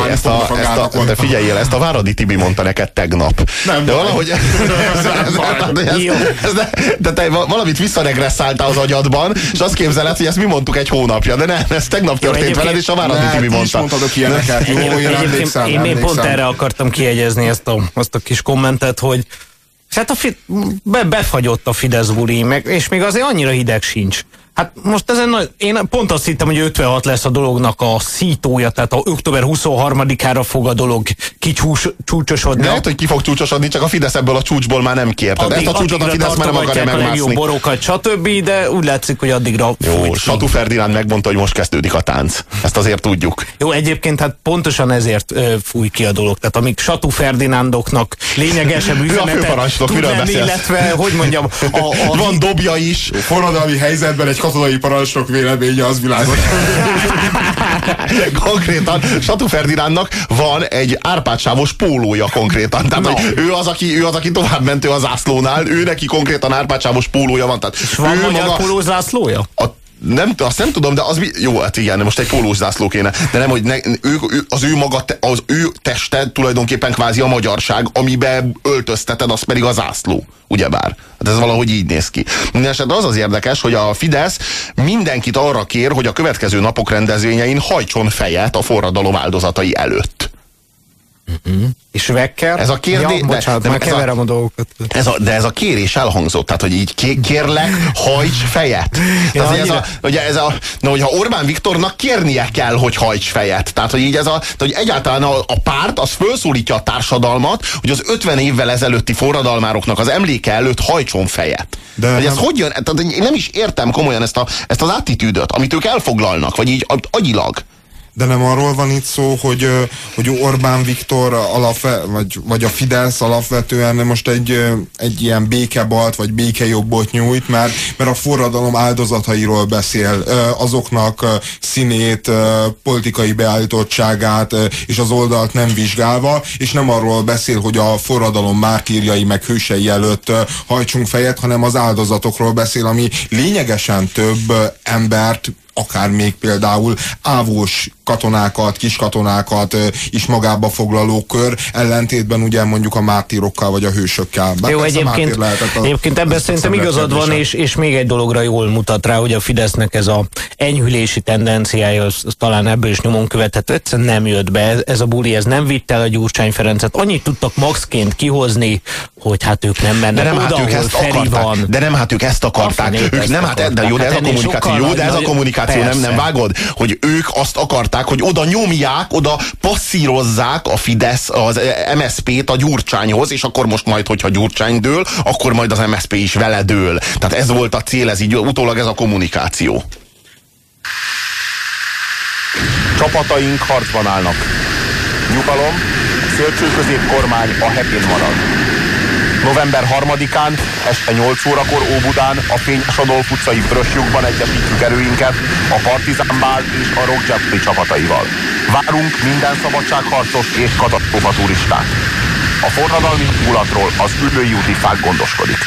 de figyeljél, ezt a Váradi Tibi mondta neked tegnap. Nem, de valahogy de te valamit visszaregresszáltál az agyadban, és azt képzeled, hogy ezt mi mondtuk egy hónapja, de nem, ez tegnap történt veled, és a Váradi Tibi mondta. Én pont erre akartam kiegyezni azt a kis kommentet, hogy Hát befagyott a Fidesz buli, és még azért annyira hideg sincs. Hát most én pont azt hittem, hogy 56 lesz a dolognak a szítója, tehát a október 23-ára fog a dolog kicsúcsosodni. De lehet, hogy ki fog csúcsosodni, csak a Fidesz ebből a csúcsból már nem kér. Tehát ezt a csúcsot a Fidesz már nem akarja megmászni. A legjobb borokat, stb., de úgy látszik, hogy addigra jó, Satú Ferdinánd megmondta, hogy most kezdődik a tánc. Ezt azért tudjuk. Jó, egyébként hát pontosan ezért fúj ki a dolog. Tehát amíg Satú Ferdinándoknak lényegesebb üzenetet tud lenni, illetve, hogy mondjam, van dobja is. Forradalmi helyzetben egy katonai parancsnok véleménye az világos. Konkrétan Satú Ferdinándnak van egy árpádsávos pólója konkrétan. Tehát, hogy ő az, aki tovább mentő a zászlónál, ő neki konkrétan árpádsávos pólója van. Tehát és van magyar póló zászlója? Azt nem tudom, de az jó, hát igen, most egy pólós zászló kéne. De nem, hogy az ő teste tulajdonképpen kvázi a magyarság, amiben öltözteted, az pedig a zászló. Ugyebár. Hát ez valahogy így néz ki. Mindenesetre az érdekes, hogy a Fidesz mindenkit arra kér, hogy a következő napok rendezvényein hajtson fejet a forradalom áldozatai előtt. És Wecker? Ez a kérdés, ja, bocsánat, megkeverem a dolgokat. De ez a kérés elhangzott, tehát hogy így kérlek, hajts fejet. Hogyha Orbán Viktornak kérnie kell, hogy hajts fejet. Tehát, hogy így hogy egyáltalán a párt az felszólítja a társadalmat, hogy az 50 évvel ezelőtti forradalmároknak az emléke előtt hajtson fejet. De hogy ez hogy jön? Tehát, én nem is értem komolyan ezt az attitűdöt, amit ők elfoglalnak, vagy így agyilag. De nem arról van itt szó, hogy Orbán Viktor vagy a Fidesz alapvetően most egy ilyen békebalt vagy békejobbot nyújt, mert a forradalom áldozatairól beszél, azoknak színét, politikai beállítottságát és az oldalt nem vizsgálva, és nem arról beszél, hogy a forradalom mártírjai meg hősei előtt hajtsunk fejet, hanem az áldozatokról beszél, ami lényegesen több embert, akár még például ávós katonákat, kiskatonákat is magába foglaló kör, ellentétben ugye mondjuk a mártírokkal vagy a hősökkel. Jó, egyébként ebben szerintem igazad van, és még egy dologra jól mutat rá, hogy a Fidesznek ez a enyhülési tendenciája, talán ebből is nyomon követhető, egyszerűen nem jött be. Ez a buli, ez nem vitt el a Gyurcsány Ferencet. Annyit tudtak maxként kihozni, hogy hát ők nem mennek oda, ahol Feri van. De nem, hát ők ezt akarták. De ez a kommunikáció, nem vágod, hogy ők azt akarták, hogy oda nyomják, oda passzírozzák a Fidesz, az MSZP-t a Gyurcsányhoz, és akkor most majd, hogyha Gyurcsány dől, akkor majd az MSZP is vele dől. Tehát ez volt a cél, ez így utólag ez a kommunikáció. Csapataink harcban állnak. Nyugalom, szélsőközép kormány a hepén marad. November 3-án este 8 órakor Óbudán a Fényes Adolf utcai Vöröslyukban egyesítjük erőinket a Partizán Bál és a Rock Jeopardy csapataival. Várunk minden szabadságharcos és katasztrófa turistát. A forradalmi hangulatról az Üllői úti fák gondoskodik.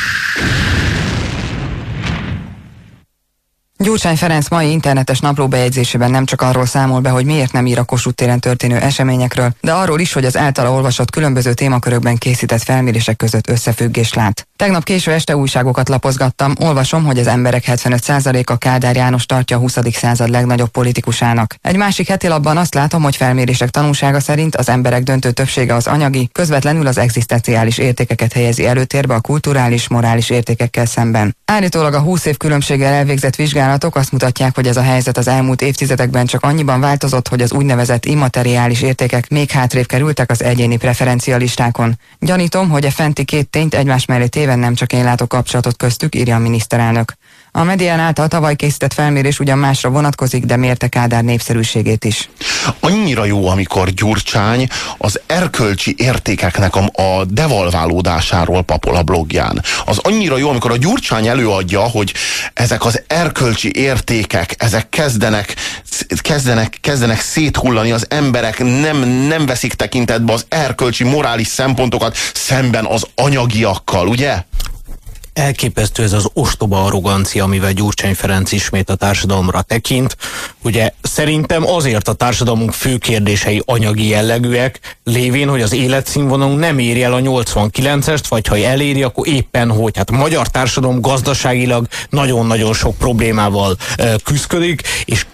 Gyurcsány Ferenc mai internetes naplóbejegyzésében nem csak arról számol be, hogy miért nem ír a Kossuth téren történő eseményekről, de arról is, hogy az általa olvasott különböző témakörökben készített felmérések között összefüggést lát. Tegnap késő este újságokat lapozgattam, olvasom, hogy az emberek 75%-a Kádár János tartja a 20. század legnagyobb politikusának. Egy másik heti lapban azt látom, hogy felmérések tanúsága szerint az emberek döntő többsége az anyagi, közvetlenül az egzisztenciális értékeket helyezi előtérbe a kulturális, morális értékekkel szemben. Állítólag a 20 év különbséggel elvégzett vizsgálatok azt mutatják, hogy ez a helyzet az elmúlt évtizedekben csak annyiban változott, hogy az úgynevezett immateriális értékek még hátrébb kerültek az egyéni preferencialistákon. Gyanítom, hogy a fenti két tényt egymás mellé téven nem csak én látok kapcsolatot köztük, írja a miniszterelnök. A Medián által tavaly készített felmérés ugyan másra vonatkozik, de mérte Kádár népszerűségét is. Annyira jó, amikor Gyurcsány az erkölcsi értékeknek a devalválódásáról papol a blogján. Az annyira jó, amikor a Gyurcsány előadja, hogy ezek az erkölcsi értékek, ezek kezdenek széthullani, az emberek nem veszik tekintetbe az erkölcsi, morális szempontokat szemben az anyagiakkal, ugye? Elképesztő ez az ostoba arrogancia, amivel Gyurcsány Ferenc ismét a társadalomra tekint. Ugye szerintem azért a társadalmunk fő kérdései anyagi jellegűek, lévén, hogy az életszínvonalunk nem éri el a 89-est, vagy ha eléri, akkor éppen hogy. Hát a magyar társadalom gazdaságilag nagyon-nagyon sok problémával küszködik, és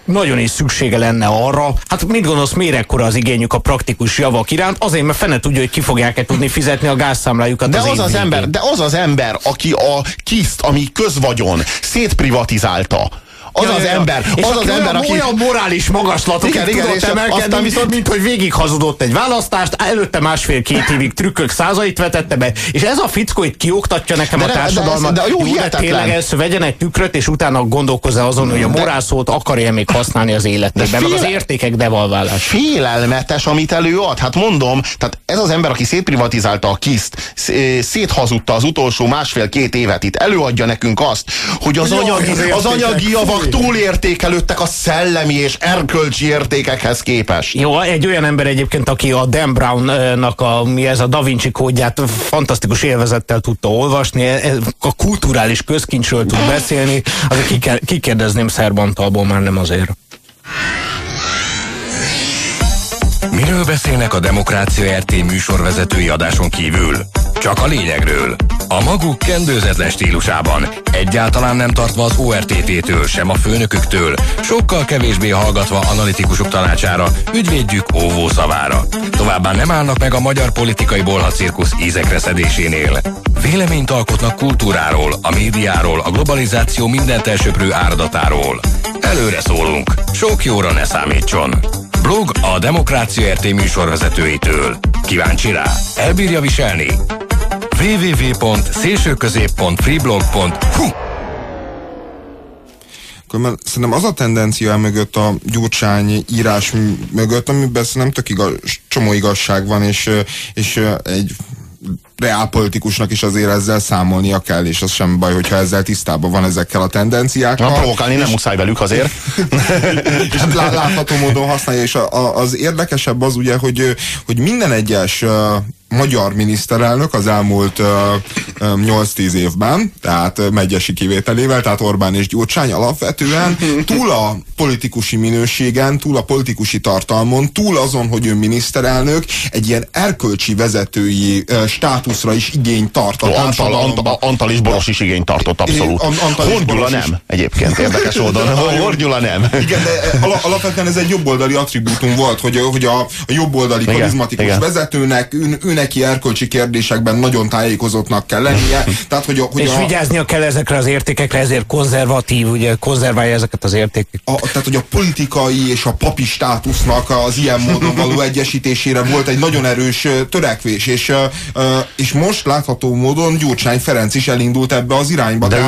nagyon is szüksége lenne arra, hát mit gondolsz, miért ekkora az igényük a praktikus javak iránt? Azért, mert fene tudja, hogy ki fogják-e tudni fizetni a gázszámlájukat. De az az ember, aki a KISZ-t, ami közvagyon, szétprivatizálta, az ember, aki olyan morális magaslatokig tudott emelkedni, viszont mint hogy végig hazudott egy választást, előtte 1,5-2 évig trükkök százait vetette be, és ez a fickó itt kioktatja nekem a társadalmat. De tényleg ez vegyen egy tükröt, és utána gondolkozza azon, hogy a morálszót akarja még használni az életében, meg az értékek devalválás. Félelmetes, amit előad. Hát mondom, tehát ez az ember, aki szétprivatizálta a KISZ-t, széthazudta az utolsó 1,5-2 évet, itt előadja nekünk azt, hogy az anyagi javak túlértékelődtek a szellemi és erkölcsi értékekhez képest. Jó, egy olyan ember egyébként, aki a Dan Brown-nak a Da Vinci kódját fantasztikus élvezettel tudta olvasni, a kulturális közkincsről tud beszélni, azért kikérdezném Szerbantalból, már nem azért. Miről beszélnek a Demokrácia RT műsorvezetői adáson kívül? Csak a lényegről. A maguk kendőzetlen stílusában, egyáltalán nem tartva az ORTT-től, sem a főnöküktől, sokkal kevésbé hallgatva analitikusok tanácsára, ügyvédjük óvó szavára. Továbbá nem állnak meg a magyar politikai bolhacirkusz ízekre szedésénél. Véleményt alkotnak kultúráról, a médiáról, a globalizáció mindent elsöprő áradatáról. Előre szólunk, sok jóra ne számítson. Blog a Demokrácia RT műsorvezetőitől. Kíváncsi rá? Elbírja viselni? www.szélsőközép.freeblog.hu Szerintem az a tendencia mögött, a Gyurcsány írás mögött, amiben nem tök csomó igazság van, és egy reálpolitikusnak is azért ezzel számolnia kell, és az sem baj, hogyha ezzel tisztában van ezekkel a tendenciákkal. Provokálni nem muszáj velük azért. És látható módon használja, és az érdekesebb az ugye, hogy minden egyes magyar miniszterelnök az elmúlt 8-10 évben, tehát Medgyessy kivételével, tehát Orbán és Gyurcsány alapvetően túl a politikusi minőségen, túl a politikusi tartalmon, túl azon, hogy ő miniszterelnök, egy ilyen erkölcsi vezetői státuszra is igényt tart a társadalomban. Antal és Boros is igényt tartott, abszolút. Horn nem, egyébként érdekes oldalon. Horn nem. Igen, de alapvetően ez egy jobboldali attribútum volt, hogy a jobboldali karizmatikus vezetőnek, neki erkölcsi kérdésekben nagyon tájékozottnak kell lennie. Tehát, és vigyáznia kell ezekre az értékekre, ezért konzervatív, ugye konzerválja ezeket az értékeket. Tehát, hogy a politikai és a papi státusznak az ilyen módon való egyesítésére volt egy nagyon erős törekvés, és most látható módon Gyurcsány Ferenc is elindult ebbe az irányba. De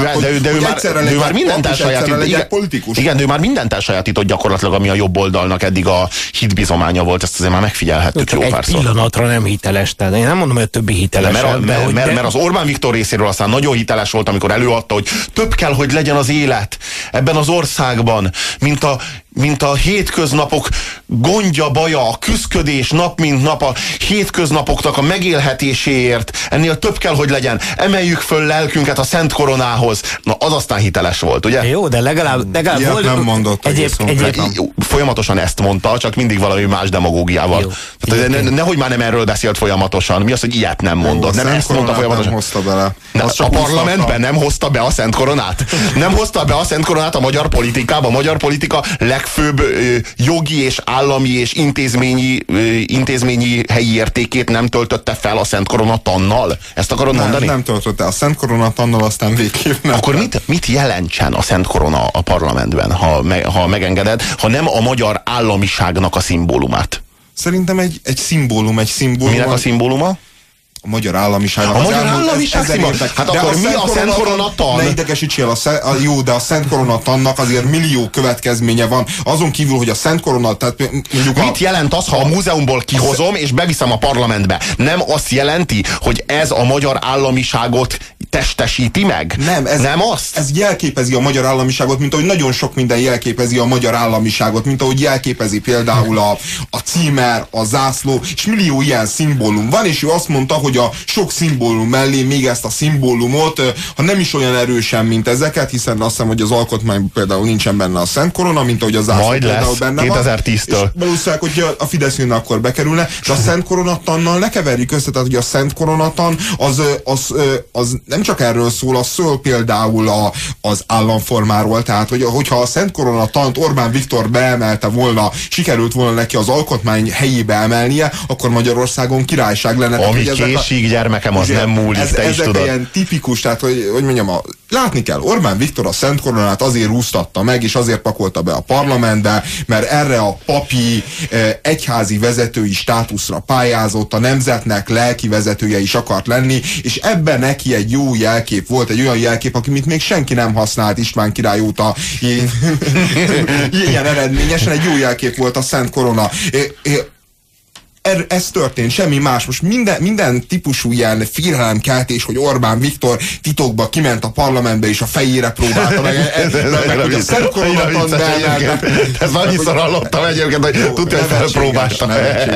ő már mindent elsajátított. Igen, ő már mindent elsajátított gyakorlatilag, ami a jobb oldalnak eddig a hitbizománya volt, ezt azért már megfigyelhettük jó párszor. Egy pillanatra nem hiteles, tehát én nem mondom, hogy a többi hiteles. Mert az Orbán Viktor részéről aztán nagyon hiteles volt, amikor előadta, hogy több kell, hogy legyen az élet ebben az országban, mint a hétköznapok gondja, baja, a küszködés nap mint nap, a hétköznapoknak a megélhetéséért, ennél több kell, hogy legyen. Emeljük föl lelkünket a Szent Koronához. Na, az aztán hiteles volt, ugye? Jó, de legalább volt. Nem mondott. Folyamatosan ezt mondta, csak mindig valami más demagógiával. Nehogy már nem erről beszélt folyamatosan. Mi az, hogy ilyet nem mondott? Nem ezt mondta folyamatosan. Nem hozta bele. A parlamentben nem hozta be a Szent Koronát? Nem hozta be a Szent Koronát a magyar politikába? A magyar politika legfőbb jogi és állami és intézményi helyi értékét nem töltötte fel a Szent Korona tannal? Ezt akarod mondani? Nem töltötte a Szent Korona tannal, aztán végképp nem. Akkor mit jelentsen a Szent Korona a parlamentben, ha megengeded, ha nem a magyar államiságnak a szimbólumát? Szerintem egy szimbólum. Minek a szimbóluma? A magyar államiságnak. A magyar államiság szimbólum. Hát akkor mi a Szent Korona tan? Ne idegesítsél, jó, de a Szent Korona tannak azért millió következménye van. Azon kívül, hogy a Szent Korona, tehát mondjuk mit jelent az, ha a múzeumból kihozom és beviszem a parlamentbe? Nem azt jelenti, hogy ez a magyar államiságot testesíti meg? Nem azt? Ez jelképezi a magyar államiságot, mint ahogy nagyon sok minden jelképezi a magyar államiságot, mint ahogy jelképezi például a címer, a zászló, és millió ilyen szimbólum van, és ő azt mondta, hogy a sok szimbólum mellé még ezt a szimbólumot, ha nem is olyan erősen, mint ezeket, hiszen azt hiszem, hogy az alkotmány például nincsen benne a Szent Korona, mint ahogy az zászló például benne van. 2010-től. Valószínűleg, hogy a Fidesz jönne, akkor bekerülne, de a Szent Koronatannal ne keverjük össze, tehát hogy a Szent Koronatan az nem csak erről szól például az államformáról, tehát hogyha a Szent Korona tant Orbán Viktor beemelte volna, sikerült volna neki az alkotmány helyébe emelnie, akkor Magyarországon királyság lenne. Ami késik, gyermekem, az nem múlik, te is tudod. Ezek ilyen tipikus, tehát hogy mondjam, látni kell, Orbán Viktor a Szent Koronát azért úsztatta meg, és azért pakolta be a parlamentbe, mert erre a papi egyházi vezetői státuszra pályázott, a nemzetnek lelki vezetője is akart lenni, és ebben neki egy jó jelkép volt, egy olyan jelkép, amit még senki nem használt István király óta ilyen eredményesen, egy jó jelkép volt a Szent Korona. Ez történt, semmi más. Most minden típusú ilyen félelemkeltés, hogy Orbán Viktor titokba kiment a parlamentbe és a fejére próbálta meg a Szent Koronat beemelte. Ez annyiszor hallottam egyébként, hogy tudja, hogy felpróbálta.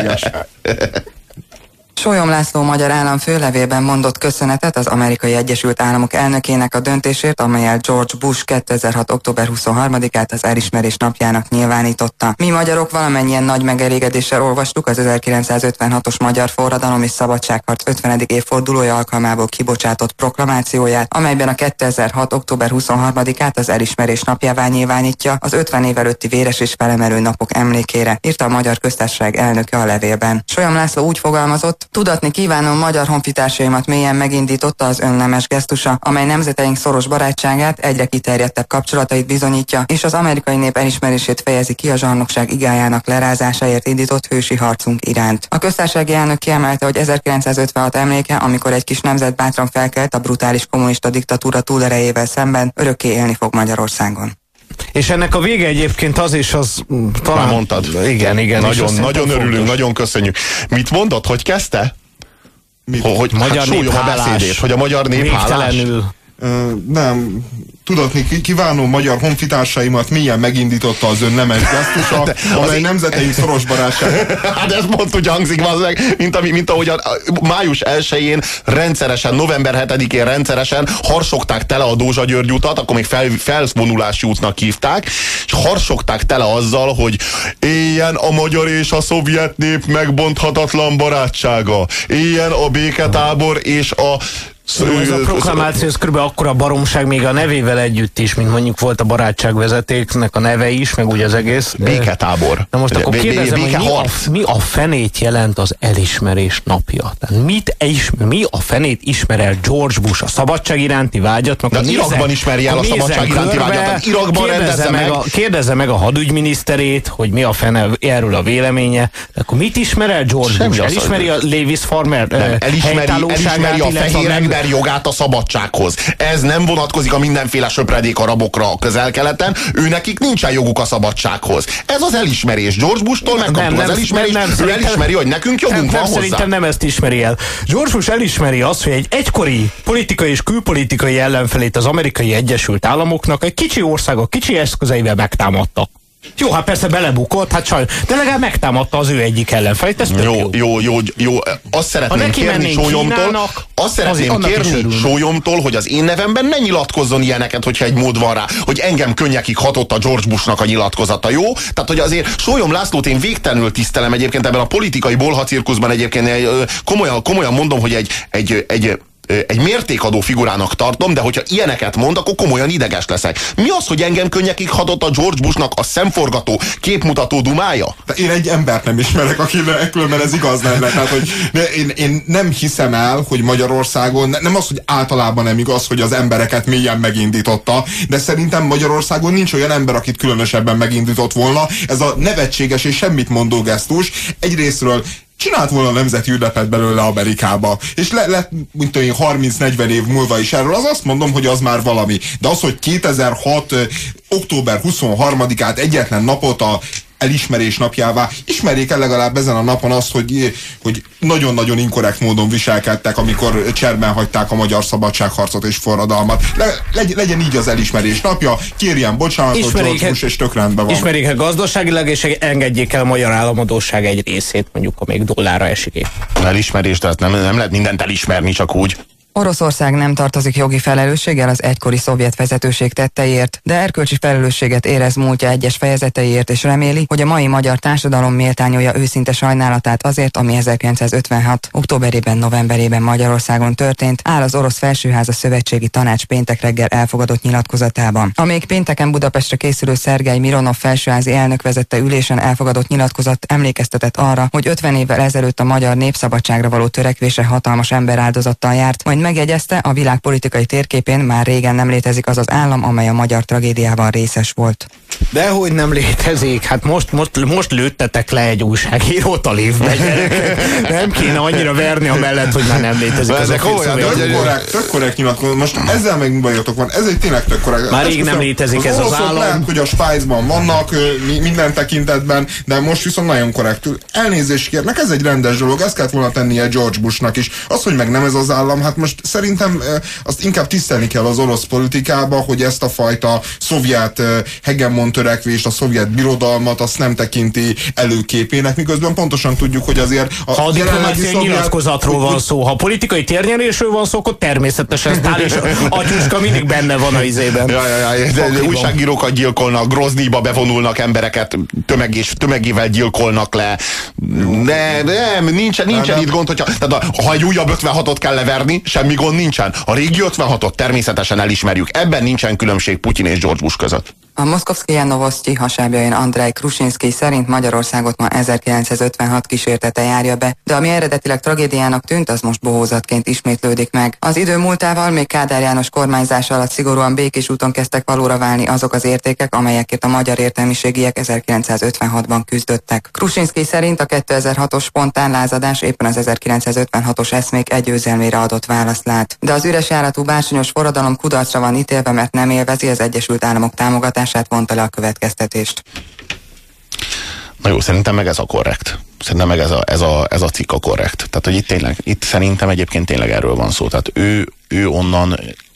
Sólyom László magyar államfő levélben mondott köszönetet az Amerikai Egyesült Államok elnökének a döntésért, amellyel George Bush 2006. október 23-át az elismerés napjának nyilvánította. Mi magyarok valamennyien nagy megelégedéssel olvastuk az 1956-os magyar forradalom és szabadságharc 50. évfordulója alkalmából kibocsátott proklamációját, amelyben a 2006. október 23-át az elismerés napjává nyilvánítja az 50 év előtti véres és felemelő napok emlékére, írta a Magyar Köztársaság elnöke a levélben. Sólyom László úgy fogalmazott: tudatni kívánom, magyar honfitársaimat mélyen megindította az önnemes gesztusa, amely nemzeteink szoros barátságát, egyre kiterjedtebb kapcsolatait bizonyítja, és az amerikai nép elismerését fejezi ki a zsarnokság igájának lerázásáért indított hősi harcunk iránt. A köztársasági elnök kiemelte, hogy 1956 emléke, amikor egy kis nemzet bátran felkelt a brutális kommunista diktatúra túlerejével szemben, örökké élni fog Magyarországon. És ennek a vége egyébként az is, az talán... Már mondtad. Igen. Nagyon örülünk, nagyon köszönjük. mit mondott, hogy kezdte? Hogy magyar nép beszédét, hogy a magyar nép hálás. Nem, tudatni kívánom, magyar honfitársaimat mélyen megindította az ön nemes gesztusa, amely nemzeteink szoros barátság. Hát ez pont úgy hangzik, mint ahogy a május 1-én rendszeresen, november 7-én rendszeresen harsogták tele a Dózsa György utat, akkor még felvonulási útnak hívták, és harsogták tele azzal, hogy éljen a magyar és a szovjet nép megbonthatatlan barátsága, éljen a béketábor és a... Ez a proklamáció, ez kb. Akkora baromság még a nevével együtt is, mint mondjuk volt a barátságvezetéknek a neve is, meg úgy az egész. Béketábor. Na most akkor kérdezem, hogy mi a fenét jelent az elismerés napja? Tehát mi a fenét ismer el George Bush? A szabadság iránti vágyat? De Irakban ismeri el a szabadság iránti vágyat. Irakban rendezze meg. Kérdezze meg a hadügyminiszterét, hogy mi a fene erről a véleménye. De akkor mit ismer el George Bush? Elismeri a Lewis Farmer elismeri a fehér ember jogát a szabadsághoz. Ez nem vonatkozik a mindenféle söpredék arabokra a Közel-Keleten, őnekik nincsen joguk a szabadsághoz. Ez az elismerés. George Bush-tól megkaptuk az elismerést, ő elismeri, hogy nekünk jogunk van hozzá. Szerintem nem ezt ismeri el. George Bush elismeri azt, hogy egy egykori politikai és külpolitikai ellenfelét az Amerikai Egyesült Államoknak egy kicsi országok kicsi eszközeivel megtámadtak. Jó, hát persze belebukott, hát sajnos, de legalább megtámadta az ő egyik ellenfelét, ez jó. Azt szeretném kérni Sólyomtól, hogy az én nevemben ne nyilatkozzon ilyeneket, hogyha egy mód van rá, hogy engem könnyekig hatott a George Bushnak a nyilatkozata, jó? Tehát, hogy azért Sólyom Lászlót én végtelenül tisztelem egyébként ebben a politikai bolhacirkuszban egyébként komolyan mondom, hogy egy mértékadó figurának tartom, de hogyha ilyeneket mond, akkor komolyan ideges leszek. Mi az, hogy engem könnyekig hatott a George Bushnak a szemforgató, képmutató dumája? De én egy embert nem ismerek, akinek különben ez igaz lenne. Tehát, hogy én nem hiszem el, hogy Magyarországon, nem az, hogy általában nem igaz, hogy az embereket mélyen megindította, de szerintem Magyarországon nincs olyan ember, akit különösebben megindított volna. Ez a nevetséges és semmit mondó gesztus egyrészről csinált volna nemzeti ünnepet belőle Amerikába, és lett, mint olyan 30-40 év múlva is erről, az azt mondom, hogy az már valami. De az, hogy 2006. október 23-át egyetlen napot a elismerés napjává, ismerjék el legalább ezen a napon azt, hogy nagyon-nagyon inkorrekt módon viselkedtek, amikor cserben hagyták a magyar szabadságharcot és forradalmat. Legyen így az elismerés napja, kérjen bocsánatot George Bush, és tök rendben van. Ismerjék el gazdaságilag, és engedjék el a magyar államadósság egy részét, mondjuk, amelyik dollárra esik. Elismerés, tehát nem lehet mindent elismerni csak úgy. Oroszország nem tartozik jogi felelősséggel az egykori szovjet vezetőség tetteiért, de erkölcsi felelősséget érez múltja egyes fejezeteiért, és reméli, hogy a mai magyar társadalom méltányolja őszinte sajnálatát azért, ami 1956. októberében, novemberében Magyarországon történt, áll az Orosz Felsőháza Szövetségi Tanács péntek reggel elfogadott nyilatkozatában. A még pénteken Budapestre készülő Szergej Mironov felsőházi elnök vezette ülésen elfogadott nyilatkozat emlékeztetett arra, hogy 50 évvel ezelőtt a magyar népszabadságra való törekvése hatalmas emberáldozattal járt, majd megjegyezte, a világ politikai térképén már régen nem létezik az az állam, amely a magyar tragédiában részes volt. Dehogy nem létezik, hát most lőttetek le egy újságírót a liftbe, gyerekek. Nem kéne annyira verni amellett, hogy már nem létezik. Ezek olyan, tök korrekt nyilatkozat. Most ezzel meg bajotok van, ez egy tényleg tök korrekt. Már rég nem létezik ez az állam. Lehet, hogy a Svájcban vannak minden tekintetben, de most viszont nagyon korrektül. Elnézést kérnek, ez egy rendes dolog, ezt kellett volna tennie George Bushnak is. Az, hogy meg nem ez az állam, hát most szerintem azt inkább tisztelni kell az orosz politikába, hogy ezt a fajta szovjet hegemon törekvést, a szovjet birodalmat azt nem tekinti előképének, miközben pontosan tudjuk, hogy azért ha a diplomáciai nyilatkozatról van szó, ha politikai térnyerésről van szó, akkor természetesen Sztálin és Atyuska mindig benne van a izében. Újságírókat gyilkolnak, Groznyba bevonulnak embereket, tömegével gyilkolnak le. De nem, nincsen itt gond, ha egy újabb 56-ot kell leverni, semmi gond nincsen. A régi 56-ot természetesen elismerjük. Ebben nincsen különbség Putyin és George Bush között. A Moszkovszkija Novosztyi hasábjain Andrej Krusinszkij szerint Magyarországot ma 1956 kísértete járja be, de ami eredetileg tragédiának tűnt, az most bohózatként ismétlődik meg. Az idő múltával még Kádár János kormányzása alatt szigorúan békés úton kezdtek valóra válni azok az értékek, amelyekért a magyar értelmiségiek 1956-ban küzdöttek. Krusinszkij szerint a 2006-os spontán lázadás éppen az 1956-os eszmék egyőzelmére adott választ lát. De az üres járatú bársonyos forradalom kudarcra van ítélve, mert nem élvezi az Egyesült Államok támogatását, vonta le a következtetést. Na jó, szerintem meg ez a korrekt. Szerintem meg ez a cikk a korrekt. Tehát, hogy itt szerintem egyébként tényleg erről van szó. Tehát ő onnan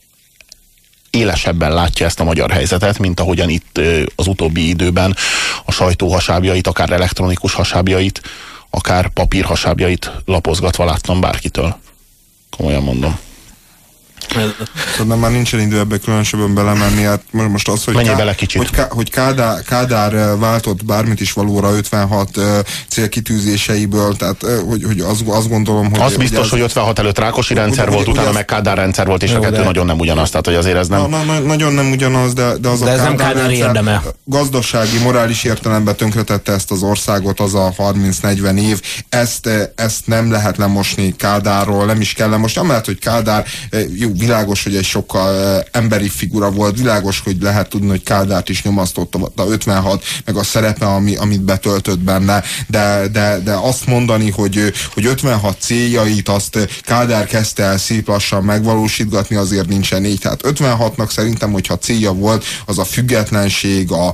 élesebben látja ezt a magyar helyzetet, mint ahogyan itt az utóbbi időben a sajtó hasábjait, akár elektronikus hasábjait, akár papír hasábjait lapozgatva láttam bárkitől. Komolyan mondom. Szerintem már nincsen idő ebbe különösebben belemenni, hát most az, hogy Kádár váltott bármit is valóra 56 célkitűzéseiből, tehát hogy azt gondolom, hogy... Az biztos, hogy 56 előtt Rákosi rendszer volt, utána meg Kádár rendszer volt, és a kettő nagyon nem ugyanaz, tehát hogy azért ez nem... Nagyon nem ugyanaz, de az a Kádár rendszer gazdasági, morális értelemben tönkretette ezt az országot, az a 30-40 év, ezt nem lehet lemosni Kádárról, nem is kell lemosni, amellett, hogy Kádár jó, világos, hogy egy sokkal emberi figura volt, világos, hogy lehet tudni, hogy Kádárt is nyomasztotta a 56, meg a szerepe, amit betöltött benne, de azt mondani, hogy 56 céljait azt Kádár kezdte el szép lassan megvalósítgatni, azért nincsen így. Tehát 56-nak szerintem, hogyha célja volt, az a függetlenség, a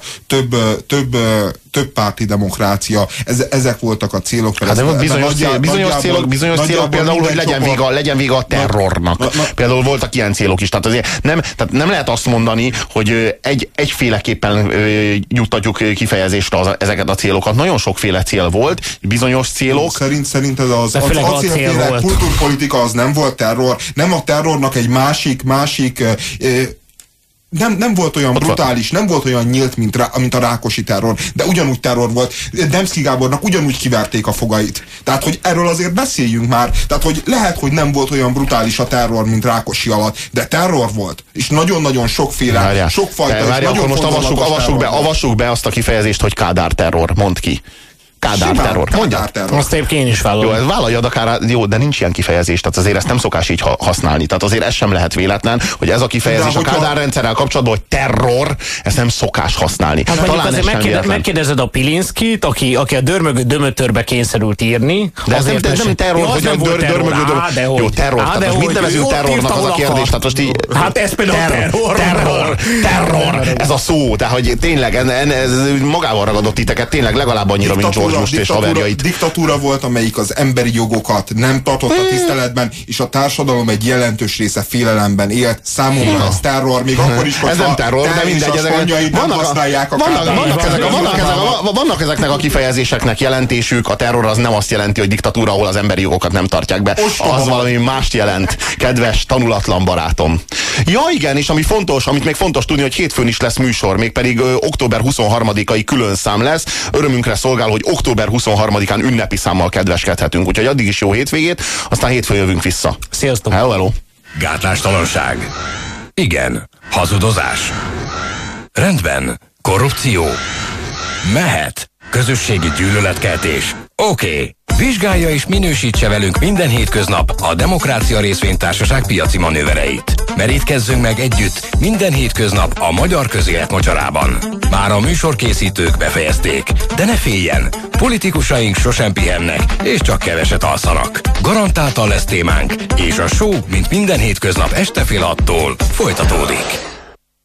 több párti demokrácia, ezek voltak a célok. Hát de bizonyos célok például, hogy legyen vége a terrornak. Például voltak ilyen célok is. Tehát azért nem lehet azt mondani, hogy egyféleképpen juttatjuk kifejezésre ezeket a célokat. Nagyon sokféle cél volt, bizonyos célok. Szerinted az acélféle kultúrpolitika az nem volt terror, nem a terrornak egy másik nem volt olyan brutális, nem volt olyan nyílt, mint a Rákosi terror, de ugyanúgy terror volt. Demszky Gábornak ugyanúgy kiverték a fogait. Tehát, hogy erről azért beszéljünk már. Tehát, hogy lehet, hogy nem volt olyan brutális a terror, mint Rákosi alatt, de terror volt. És nagyon-nagyon sokféle, sokfajta. Várjál, akkor most avassuk be azt a kifejezést, hogy Kádár terror. Mondd ki. Kádár terror. Azt én is vállalom. Jó, ez vállaljad akár, jó, de nincs ilyen kifejezés, tehát azért ezt nem szokás így használni. Tehát azért ez sem lehet véletlen, hogy ez a kifejezés a Kádár rendszerrel kapcsolatban, hogy terror, ezt nem szokás használni. Hát talán megkérdezed a Pilinszkit, aki a dörmögő dömötörbe kényszerült írni. De ez nem terror, hogy a dörmögő dömötörbe. Jó, terror. Tehát most mit nevezünk terrornak, az a kérdés? Tehát most így... Hát ez például terror. Ez a szó, de hogy tényleg ez magával ragadott titeket, tényleg legalább annyira, mint George Bush és haverjait. Diktatúra volt, amelyik az emberi jogokat nem tartotta tiszteletben, és a társadalom egy jelentős része félelemben élt. Számomra ez terror, még akkor is, ez nem terror, de mindegy, ezek nem használják a vannak ezeknek a kifejezéseknek jelentésük, a terror az nem azt jelenti, hogy diktatúra, ahol az emberi jogokat nem tartják be. Az valami mást jelent, kedves, tanulatlan barátom. Ja igen, és amit még fontos tudni, hogy hétfőn is lesz műsor, mégpedig október 23-ai külön szám lesz. Örömünkre szolgál, hogy október 23-án ünnepi számmal kedveskedhetünk. Úgyhogy addig is jó hétvégét, aztán hétfőn jövünk vissza. Sziasztok! Hello, hello! Gátlástalanság. Igen. Hazudozás. Rendben. Korrupció. Mehet. Közösségi gyűlöletkeltés. Oké. Vizsgálja és minősítse velünk minden hétköznap a Demokrácia Részvénytársaság piaci manővereit. Merítkezzünk meg együtt minden hétköznap a magyar közélet mocsarában. Már a műsorkészítők befejezték, de ne féljen, politikusaink sosem pihennek, és csak keveset alszanak. Garantáltan lesz témánk, és a show, mint minden hétköznap este fél 6-tól folytatódik.